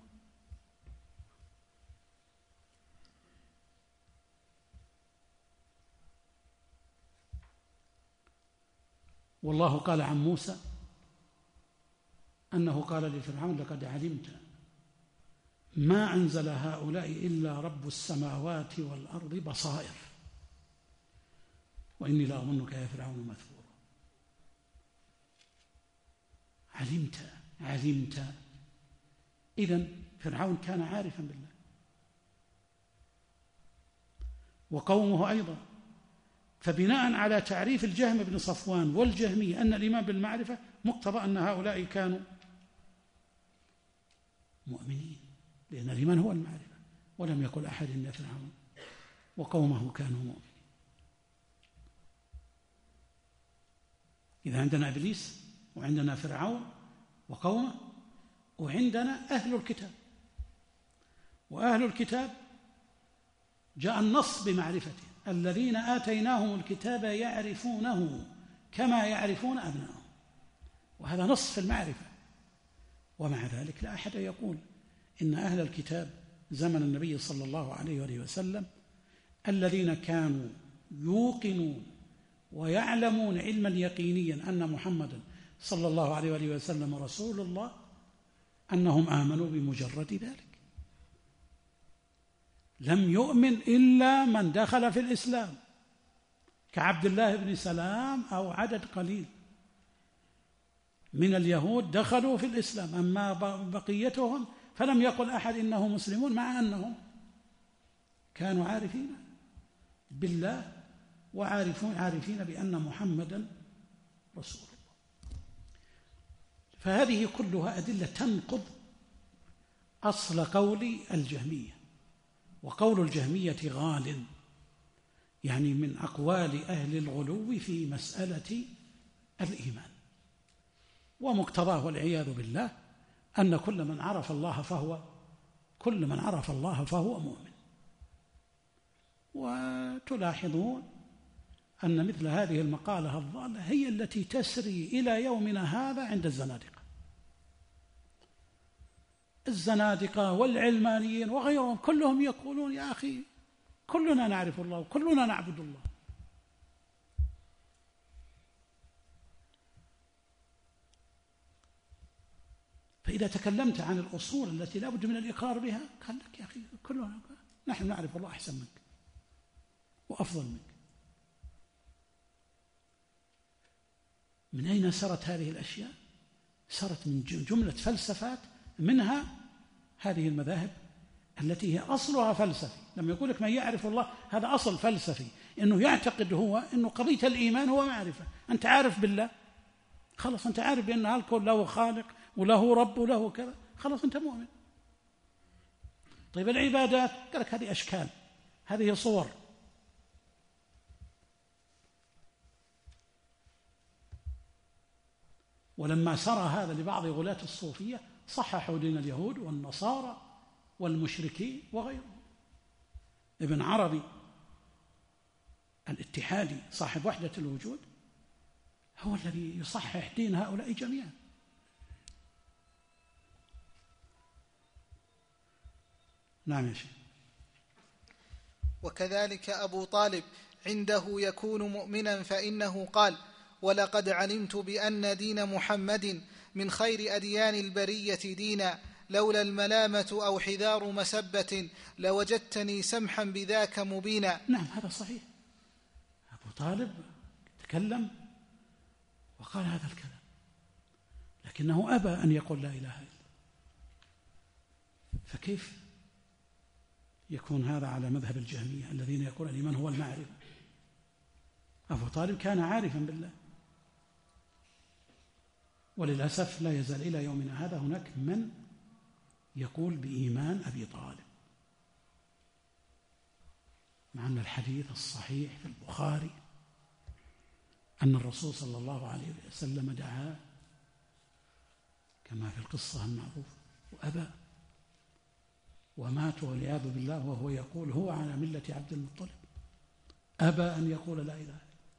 والله قال عن موسى أنه قال لفرعون لقد علمت ما أنزل هؤلاء إلا رب السماوات والأرض بصائر وإني لأظنك يا فرعون مثبورا. علمت إذن فرعون كان عارفا بالله، وقومه أيضا. فبناء على تعريف الجهم بن صفوان والجهمية أن الإيمان بالمعرفة مقتضى أن هؤلاء كانوا مؤمنين، لأن الإيمان هو المعرفة. ولم يقل أحد إن فرعون وقومه كانوا مؤمنين. إذا عندنا إبليس وعندنا فرعون وقومه وعندنا أهل الكتاب. وأهل الكتاب جاء النص بمعرفته، الذين آتيناهم الكتاب يعرفونه كما يعرفون أبناءهم، وهذا نص في المعرفة. ومع ذلك لا أحد يقول إن أهل الكتاب زمن النبي صلى الله عليه وآله وسلم الذين كانوا يوقنون ويعلمون علما يقينيا أن محمدا صلى الله عليه وآله وسلم رسول الله أنهم آمنوا بمجرد ذلك. لم يؤمن إلا من دخل في الإسلام كعبد الله بن سلام أو عدد قليل من اليهود دخلوا في الإسلام، أما بقيتهم فلم يقل أحد إنهم مسلمون، مع أنهم كانوا عارفين بالله عارفين بأن محمدا رسول الله. فهذه كلها أدلة تنقض أصل قول الجهمية. وقول الجهمية غال، يعني من أقوال أهل الغلو في مسألة الإيمان، ومقتضاه والعياذ بالله أن كل من عرف الله فهو مؤمن. وتلاحظون أن مثل هذه المقالة الضالة هي التي تسري إلى يومنا هذا عند الزنادقة والعلمانيين وغيرهم، كلهم يقولون يا أخي كلنا نعرف الله وكلنا نعبد الله. فإذا تكلمت عن الأصول التي لا بد من الإقرار بها قال لك يا أخي كلنا نحن نعرف الله أحسن منك وأفضل منك. من أين سرت هذه الأشياء؟ سرت من جملة فلسفات، منها هذه المذاهب التي هي أصلها فلسفي. لما يقول لك من يعرف الله هذا أصل فلسفي، إنه يعتقد هو إنه قضية الإيمان هو معرفة. أنت عارف بالله، خلاص أنت عارف بأن هالكون له خالق وله رب وله كذا، خلاص أنت مؤمن. طيب العبادات قال لك هذه أشكال، هذه صور. ولما سرى هذا لبعض غلاة الصوفية صححوا دين اليهود والنصارى والمشركين وغيرهم. ابن عربي الاتحادي صاحب وحدة الوجود، هو الذي يصحح دين هؤلاء جميعا. نعم يا شيخ. وكذلك أبو طالب عنده يكون مؤمنا، فإنه قال: ولقد علمت بأن دين محمد من خير أديان البرية دينا، لولا الملامة أو حذار مسبة لوجدتني سمحا بذاك مبينا. نعم هذا صحيح، أبو طالب تكلم وقال هذا الكلام، لكنه أبى أن يقول لا إله إلا الله. فكيف يكون هذا على مذهب الجهمية الذين يقولون الإيمان هو المعرفة؟ أبو طالب كان عارفا بالله، وللأسف لا يزال إلى يومنا هذا هناك من يقول بإيمان أبي طالب، مع أن الحديث الصحيح في البخاري أن الرسول صلى الله عليه وسلم دعاه كما في القصة المعروفة وأبى، ومات والعياذ بالله وهو يقول هو على ملة عبد المطلب، أبى أن يقول لا إله إلا الله.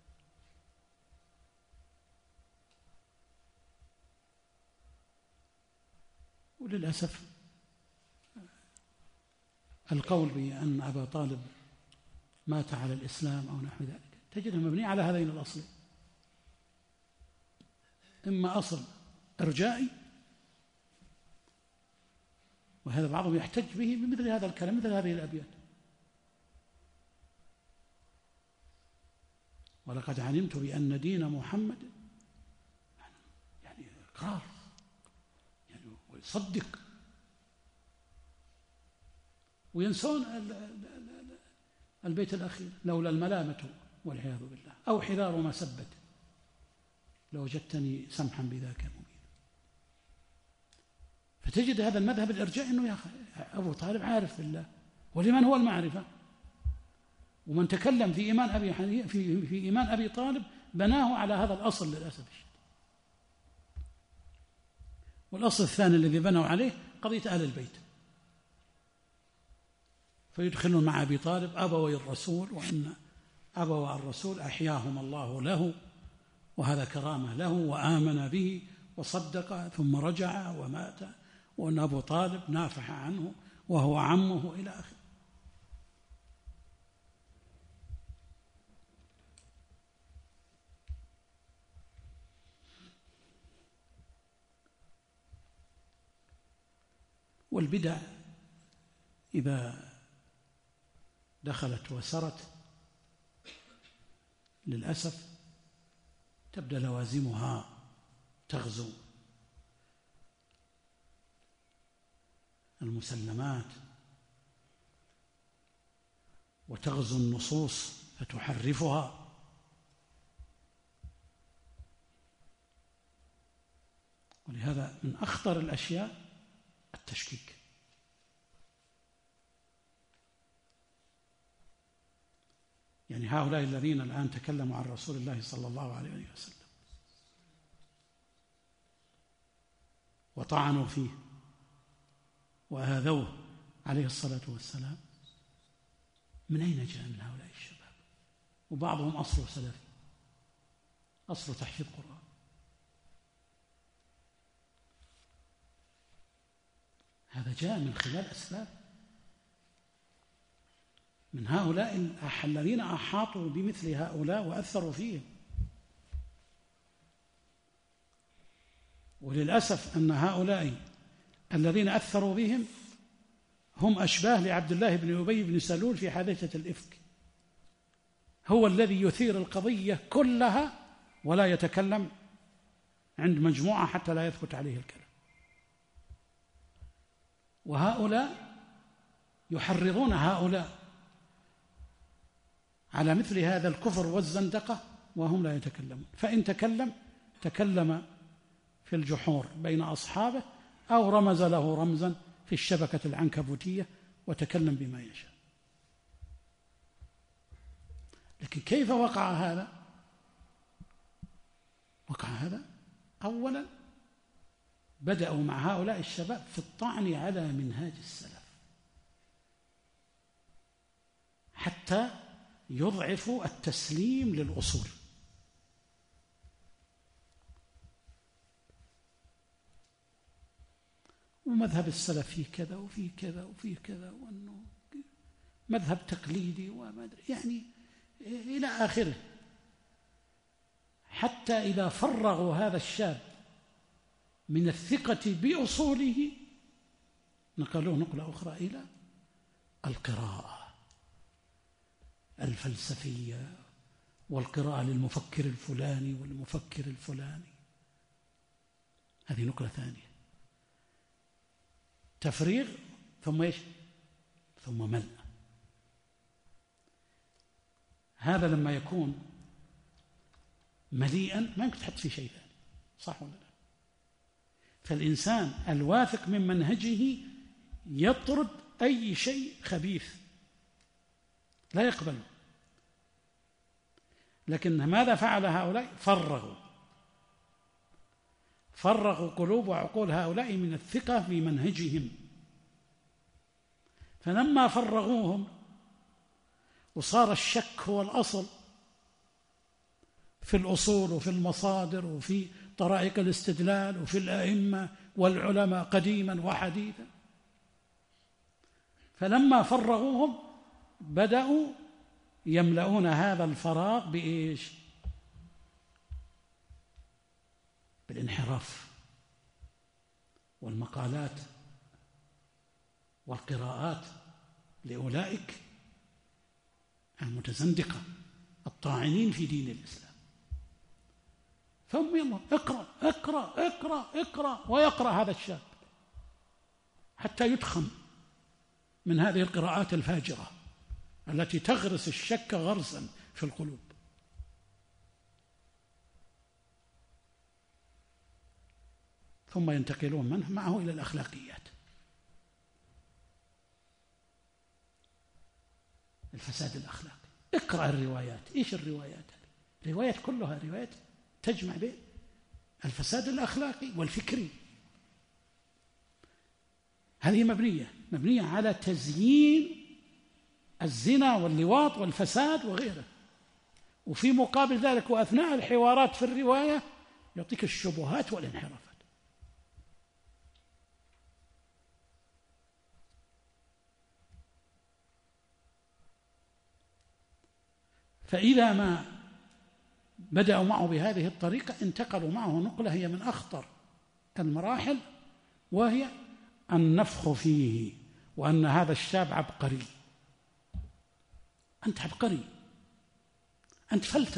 وللأسف القول بأن أبا طالب مات على الإسلام أو نحو ذلك تجده مبني على هذين الأصلين، إما أصل إرجائي، وهذا بعضهم يحتج به بمثل هذا الكلام، مثل هذه الأبيات: ولقد علمت بأن دين محمد، يعني إقرار، يعني ويصدق، وينسون البيت الأخير: لولا الملامة والعياذ بالله أو حذار مسبة لوجدتني سمحا بذاك مبين. فتجد هذا المذهب الإرجاء أنه يا أخي أبو طالب عارف بالله، ولمن هو المعرفة؟ ومن تكلم في إيمان أبي حنيفة في إيمان أبي طالب بناه على هذا الأصل للأسف الشديد. والأصل الثاني الذي بنوا عليه قضية أهل البيت، فيدخلون مع أبي طالب أبوي الرسول، وأن أبوى الرسول أحياهم الله له، وهذا كرامة له، وآمن به وصدق ثم رجع ومات، وأن أبو طالب نافح عنه وهو عمه إلى آخره. والبدع إذا دخلت وسرت للأسف تبدأ لوازمها تغزو المسلمات وتغزو النصوص فتحرفها، ولهذا من أخطر الأشياء التشكيك. يعني هؤلاء الذين الآن تكلموا عن رسول الله صلى الله عليه وسلم وطعنوا فيه وآذوه عليه الصلاة والسلام، من أين جاء من هؤلاء الشباب؟ وبعضهم أصله سلفي، أصله تحفيظ قرآن. هذا جاء من خلال أسباب من هؤلاء الذين أحاطوا بمثل هؤلاء وأثروا فيهم. وللأسف أن هؤلاء الذين أثروا بهم هم أشباه لعبد الله بن أبي بن سلول في حادثة الإفك، هو الذي يثير القضية كلها ولا يتكلم عند مجموعة حتى لا يثبت عليه الكلام. وهؤلاء يحرضون هؤلاء على مثل هذا الكفر والزندقة وهم لا يتكلمون، فإن تكلم في الجحور بين أصحابه أو رمز له رمزا في الشبكة العنكبوتية وتكلم بما يشاء. لكن كيف وقع هذا؟ وقع هذا أولا بدأوا مع هؤلاء الشباب في الطعن على منهاج السلف حتى يضعفوا التسليم للأصول. ومذهب السلف فيه كذا وفيه كذا وفيه كذا، وأنه مذهب تقليدي وما أدري يعني إلى آخره، حتى إذا فرغوا هذا الشاب من الثقة بأصوله نقلوه نقلة أخرى إلى القراءة الفلسفية والقراءة للمفكر الفلاني والمفكر الفلاني. هذه نقلة ثانية، تفريغ ثم إيش؟ ثم ملء. هذا لما يكون مليئا ما يمكن تحط فيه شيء ثاني، صح ولا لا؟ فالإنسان الواثق من منهجه يطرد أي شيء خبيث، لا يقبله. لكن ماذا فعل هؤلاء؟ فرغوا قلوب وعقول هؤلاء من الثقة في منهجهم. فلما فرغوهم وصار الشك هو الأصل في الأصول وفي المصادر وفي طرائق الاستدلال وفي الأئمة والعلماء قديما وحديثا، فلما فرغوهم بدأوا يملؤون هذا الفراغ بإيش؟ بالانحراف والمقالات والقراءات لأولئك المتزندقة الطاعنين في دين الإسلام. ثم يلا اقرأ اقرأ اقرأ اقرأ، ويقرأ هذا الشاب حتى يتخم من هذه القراءات الفاجرة التي تغرس الشك غرسا في القلوب. ثم ينتقلون منه معه إلى الأخلاقيات، الفساد الأخلاقي. اقرأ الروايات. إيش الروايات؟ الروايات كلها روايات تجمع بين الفساد الأخلاقي والفكري. هذه مبنية على تزيين الزنا واللواط والفساد وغيره، وفي مقابل ذلك وأثناء الحوارات في الرواية يعطيك الشبهات والانحرافات. فإذا ما بدأوا معه بهذه الطريقة انتقلوا معه نقلة هي من أخطر المراحل، وهي النفخ فيه، وأن هذا الشاب عبقري. أنت عبقري، أنت فلتة،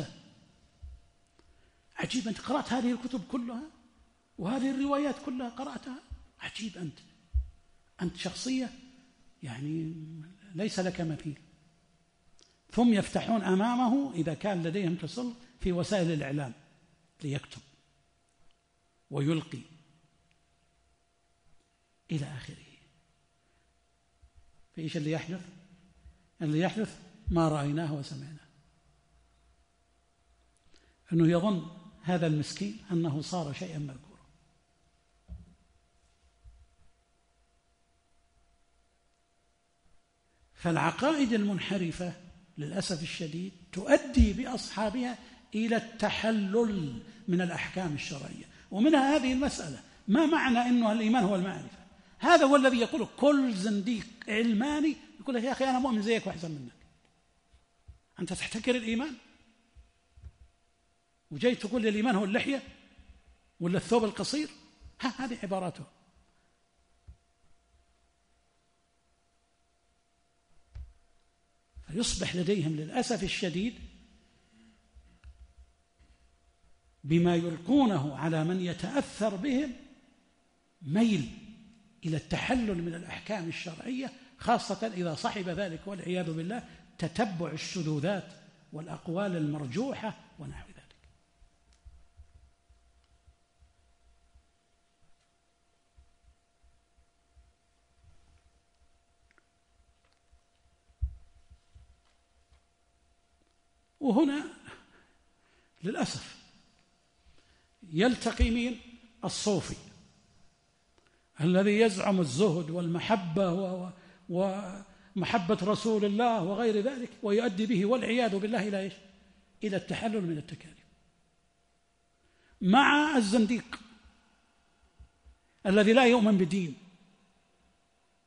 عجيب، أنت قرأت هذه الكتب كلها وهذه الروايات كلها قرأتها، عجيب، أنت شخصية يعني ليس لك مثيل. ثم يفتحون أمامه إذا كان لديهم تصل في وسائل الإعلام ليكتب ويلقي إلى آخره. فإيش اللي يحدث؟ اللي يحدث ما رأيناه وسمعناه، أنه يظن هذا المسكين أنه صار شيئا مذكورا. فالعقائد المنحرفة للأسف الشديد تؤدي بأصحابها إلى التحلل من الأحكام الشرعية. ومنها هذه المسألة، ما معنى أنه الإيمان هو المعرفة؟ هذا هو الذي يقول كل زنديق علماني، يقول لك يا أخي أنا مؤمن زيك وأحسن منك، أنت تحتكر الإيمان وجاي تقول لي الإيمان هو اللحية ولا الثوب القصير؟ هذه عباراته. فيصبح لديهم للأسف الشديد بما يلقونه على من يتأثر بهم ميل إلى التحلل من الأحكام الشرعية، خاصة إذا صحب ذلك والعياذ بالله تتبع الشذوذات والأقوال المرجوحة ونحو ذلك. وهنا للأسف يلتقي مين؟ الصوفي الذي يزعم الزهد والمحبة ومحبة رسول الله وغير ذلك، ويؤدي به والعياذ بالله إلى إيش؟ إلى التحلل من التكاليف، مع الزنديق الذي لا يؤمن بدين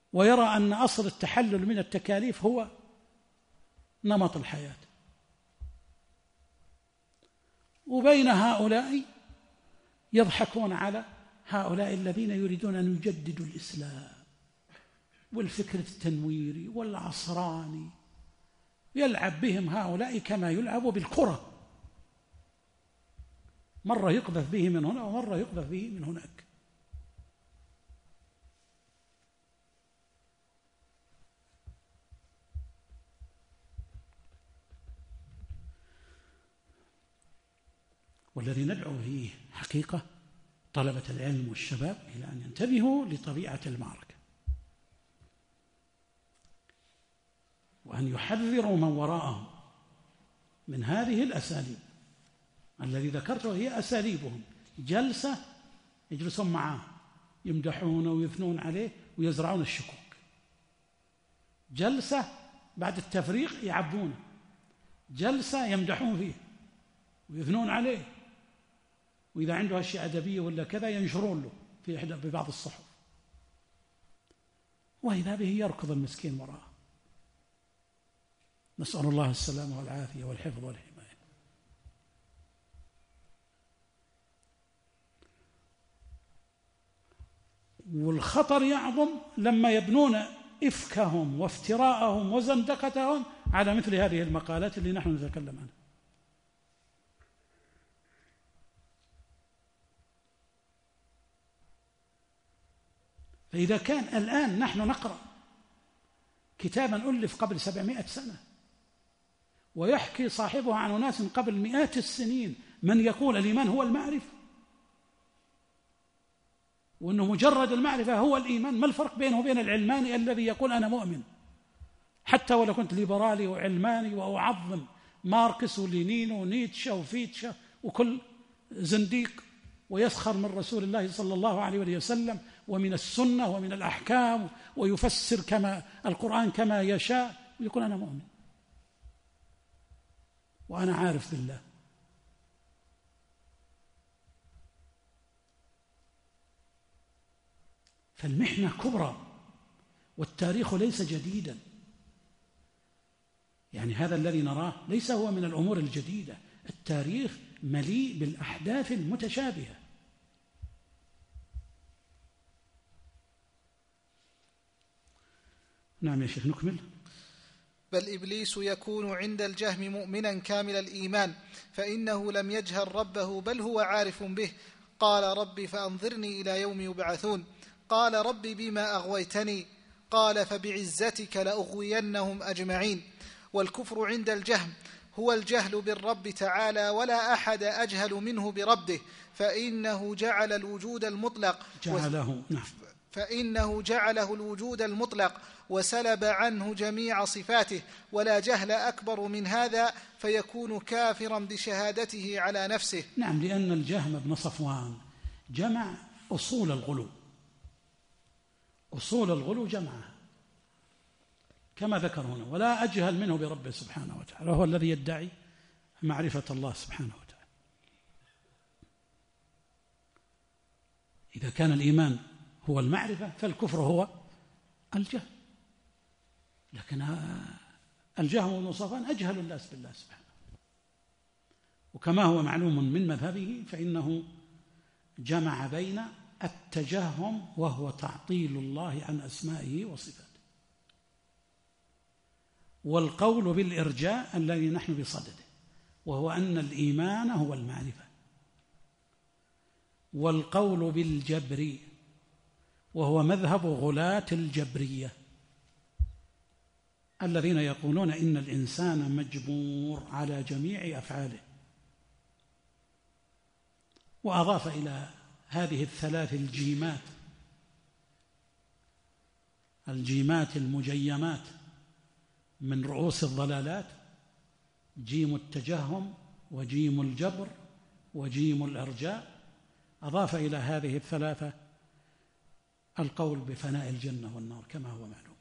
ويرى أن أصل التحلل من التكاليف هو نمط الحياة. وبين هؤلاء يضحكون على هؤلاء الذين يريدون أن يجددوا الإسلام والفكر التنويري والعصراني، يلعب بهم هؤلاء كما يلعب بالكرة، مرة يقذف به من هنا ومرة يقذف به من هناك. والذي ندعو فيه حقيقة طلبة العلم والشباب إلى أن ينتبهوا لطبيعة المعركة، وأن يحذروا من وراءهم من هذه الأساليب. الذي ذكرته هي أساليبهم، جلسة يجلسون معاه يمدحونه ويثنون عليه ويزرعون الشكوك، جلسة بعد التفريق يعبونه، جلسة يمدحون فيه ويثنون عليه، وإذا عنده أشياء أدبية ولا كذا ينشرون له في بعض الصحف، وإذا به يركض المسكين وراءه. نسأل الله السلامة والعافية والحفظ والحماية. والخطر يعظم لما يبنون إفكهم وافتراءهم وزندقتهم على مثل هذه المقالات اللي نحن نتكلم عنها. فإذا كان الآن نحن نقرأ كتابا ألف قبل 700 سنة ويحكي صاحبه عن أناس قبل مئات السنين من يقول الإيمان هو المعرفة، وأنه مجرد المعرفة هو الإيمان، ما الفرق بينه وبين العلماني الذي يقول أنا مؤمن حتى ولو كنت ليبرالي وعلماني وأعظم ماركس ولينين ونيتشه وفيتشه وكل زنديق، ويسخر من رسول الله صلى الله عليه وسلم ومن السنة ومن الأحكام ويفسر كما القرآن كما يشاء ويقول أنا مؤمن وأنا عارف بالله. فالمحنة كبرى والتاريخ ليس جديدا، يعني هذا الذي نراه ليس هو من الأمور الجديدة، التاريخ مليء بالأحداث المتشابهة. نعم يا شيخ نكمل. بل إبليس يكون عند الجهم مؤمنا كامل الإيمان، فإنه لم يجهل ربه بل هو عارف به. قال رب فأنظرني إلى يوم يبعثون. قال رب بما أغويتني. قال فبعزتك لأغوينهم أجمعين. والكفر عند الجهم هو الجهل بالرب تعالى، ولا أحد أجهل منه بربه، فإنه جعل الوجود المطلق فإنه جعله الوجود المطلق وسلب عنه جميع صفاته، ولا جهل أكبر من هذا، فيكون كافرا بشهادته على نفسه. نعم، لأن الجهم بن صفوان جمع أصول الغلو، أصول الغلو جمعها كما ذكر هنا، ولا أجهل منه بربه سبحانه وتعالى، وهو الذي يدعي معرفة الله سبحانه وتعالى. إذا كان الإيمان هو المعرفة فالكفر هو الجهل، لكن الجهم بن صفوان أجهل الناس بالله سبحانه، وكما هو معلوم من مذهبه فإنه جمع بين التجهم وهو تعطيل الله عن أسمائه وصفاته، والقول بالإرجاء الذي نحن بصدده وهو أن الإيمان هو المعرفة، والقول بالجبر وهو مذهب غلاة الجبرية الذين يقولون إن الإنسان مجبور على جميع أفعاله. وأضاف إلى هذه الثلاث الجيمات المجيمات من رؤوس الضلالات: جيم التجهم وجيم الجبر وجيم الإرجاء. أضاف إلى هذه الثلاثة القول بفناء الجنة والنار كما هو معلوم.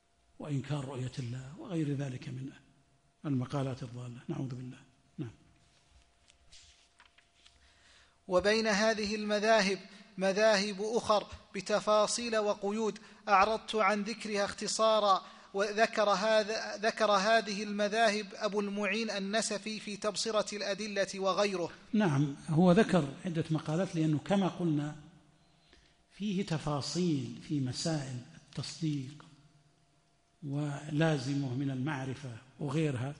وإنكار رؤية الله وغير ذلك من المقالات الضالة، نعوذ بالله. نعم. وبين هذه المذاهب مذاهب أخر بتفاصيل وقيود أعرضت عن ذكرها اختصارا، وذكر هذه المذاهب أبو المعين النسفي في تبصرة الأدلة وغيره. نعم، هو ذكر عدة مقالات لأنه كما قلنا فيه تفاصيل في مسائل التصديق ولازمه من المعرفة وغيرها،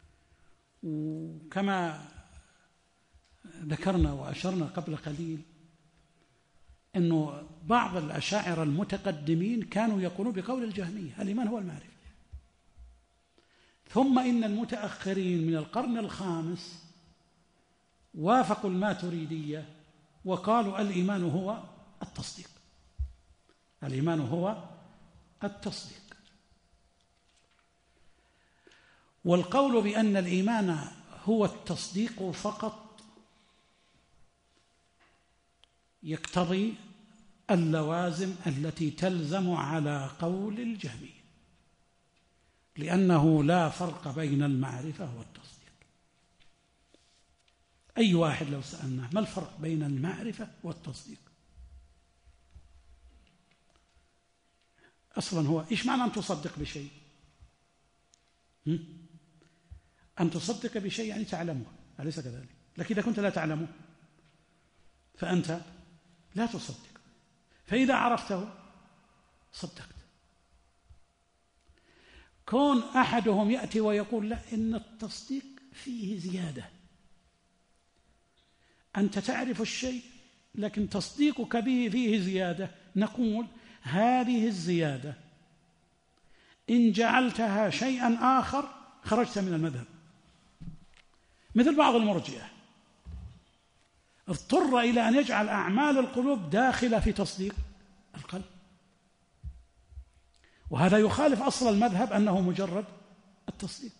وكما ذكرنا وأشرنا قبل قليل أنه بعض الأشاعرة المتقدمين كانوا يقولون بقول الجهمية الإيمان هو المعرفة، ثم إن المتأخرين من القرن الخامس وافقوا الماتريدية وقالوا الإيمان هو التصديق، الإيمان هو التصديق. والقول بأن الإيمان هو التصديق فقط يقتضي اللوازم التي تلزم على قول الجهمية، لأنه لا فرق بين المعرفة والتصديق. أي واحد لو سألناه ما الفرق بين المعرفة والتصديق، أصلا هو إيش معنى أن تصدق بشيء؟ أن تصدق بشيء يعني تعلمه، أليس كذلك؟ لكن إذا كنت لا تعلمه فأنت لا تصدق، فإذا عرفته صدقت. كون أحدهم يأتي ويقول لا إن التصديق فيه زيادة، أنت تعرف الشيء لكن تصديقك به فيه زيادة، نقول هذه الزيادة إن جعلتها شيئا آخر خرجت من المذهب، مثل بعض المرجئة اضطر إلى أن يجعل أعمال القلوب داخلة في تصديق القلب، وهذا يخالف أصل المذهب أنه مجرد التصديق.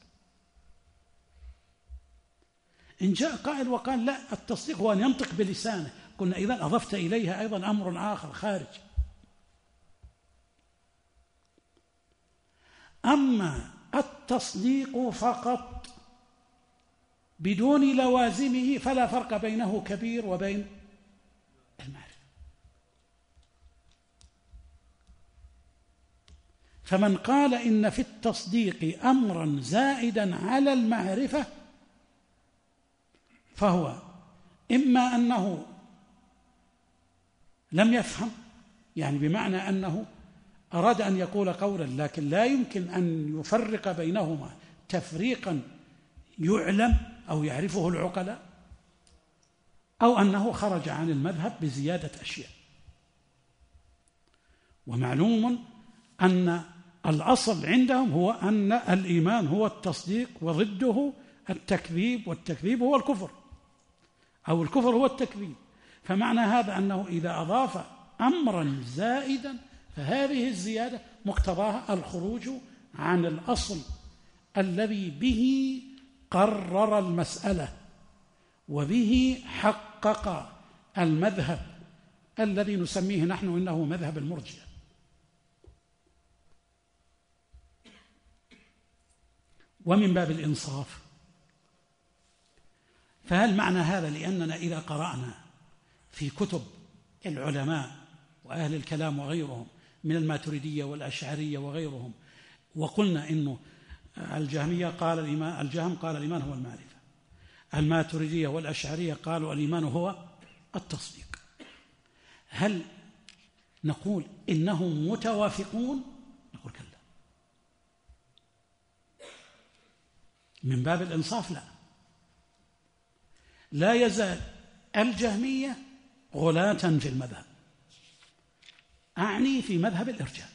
إن جاء قائل وقال لا التصديق هو أن ينطق بلسانه، قلنا إذن أضفت إليها أيضا أمر آخر خارج. أما التصديق فقط بدون لوازمه فلا فرق بينه كبير وبين المعرفة. فمن قال إن في التصديق أمرا زائدا على المعرفة فهو إما أنه لم يفهم، يعني بمعنى أنه أراد أن يقول قولا لكن لا يمكن أن يفرق بينهما تفريقا يعلم أو يعرفه العقلاء، أو أنه خرج عن المذهب بزيادة أشياء. ومعلوم أن الأصل عندهم هو أن الإيمان هو التصديق وضده التكذيب، والتكذيب هو الكفر، أو الكفر هو التكذيب. فمعنى هذا أنه إذا أضاف أمرا زائدا فهذه الزيادة مقتضاها الخروج عن الأصل الذي به قرر المسألة وبه حقق المذهب الذي نسميه نحن إنه مذهب المرجئة. ومن باب الإنصاف، فهل معنى هذا لأننا إذا قرأنا في كتب العلماء وأهل الكلام وغيرهم من الماتريدية والأشعرية وغيرهم وقلنا إنه الجهمية قال الإيمان، الجهم قال الإيمان هو المعرفة، الماتريدية والأشعرية قالوا الإيمان هو التصديق، هل نقول إنهم متوافقون؟ نقول كلا. من باب الإنصاف لا يزال الجهمية غلاة في المذهب، أعني في مذهب الإرجاء.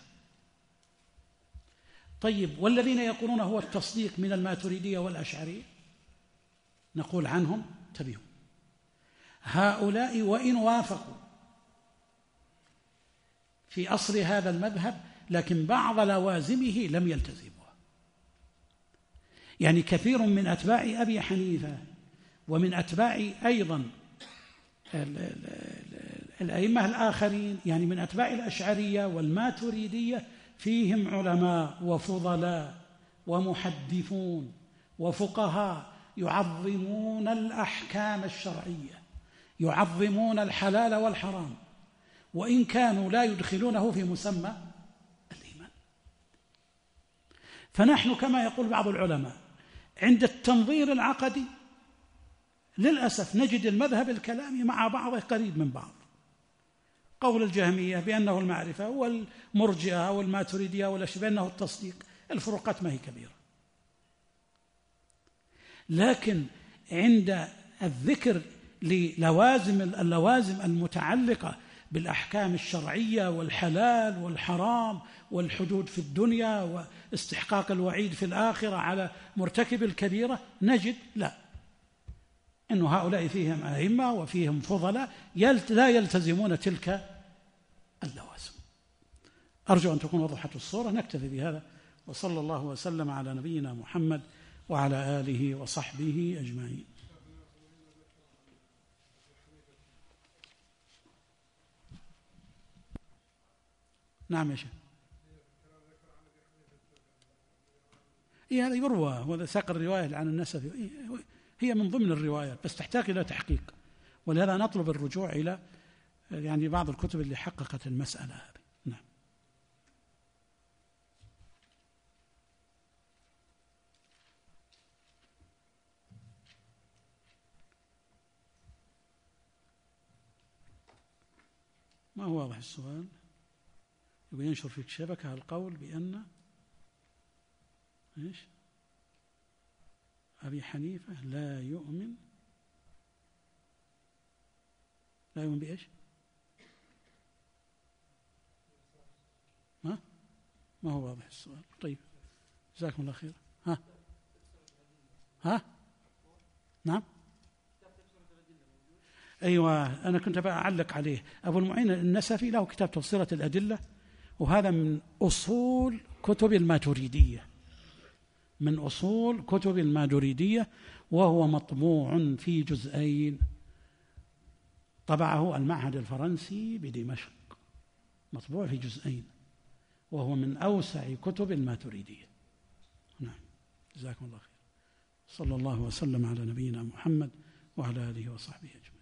طيب والذين يقولون هو التصديق من الماتريدية والأشعرية نقول عنهم تبيهم، هؤلاء وإن وافقوا في أصل هذا المذهب لكن بعض لوازمه لم يلتزموها. يعني كثير من أتباع أبي حنيفة ومن أتباع أيضا الأئمة الآخرين، يعني من أتباع الأشعرية والماتريدية، فيهم علماء وفضلاء ومحدثون وفقهاء يعظمون الأحكام الشرعية، يعظمون الحلال والحرام وإن كانوا لا يدخلونه في مسمى الإيمان. فنحن كما يقول بعض العلماء عند التنظير العقدي للأسف نجد المذهب الكلامي مع بعضه قريب من بعض. قول الجهمية بأنه المعرفة، والمرجئة والماتريدية والأشبه بأنه التصديق، الفروقات ما هي كبيرة. لكن عند الذكر اللوازم المتعلقة بالأحكام الشرعية والحلال والحرام والحدود في الدنيا واستحقاق الوعيد في الآخرة على مرتكب الكبيرة، نجد لا، إن هؤلاء فيهم أئمة وفيهم فضلاء لا يلتزمون تلك اللوازم. أرجو أن تكون وضحت الصورة. نكتفي بهذا، وصلى الله وسلم على نبينا محمد وعلى آله وصحبه أجمعين. نعم يا شيخ. هذا يروى، وهذا ساق الرواية عن النسفي، هي من ضمن الروايات بس تحتاج إلى تحقيق، ولهذا نطلب الرجوع إلى بعض الكتب اللي حققت المسألة هذه. نعم. ما هو واضح السؤال؟ يبقى ينشر في الشبكة القول بأن إيش؟ أبي حنيفة لا يؤمن بإيش؟ ما هو واضح السؤال؟ طيب جزاكم الله خير. نعم. أيوة، أنا كنت بقى أعلق عليه. أبو المعين النسفي له كتاب تفصيلة الأدلة، وهذا من أصول كتب الماتريدية، وهو مطبوع في جزئين، طبعه المعهد الفرنسي بدمشق، مطبوع في جزئين، وهو من أوسع كتب الماتريدية. نعم، جزاكم الله خير. صلى الله وسلم على نبينا محمد وعلى آله وصحبه أجمعين.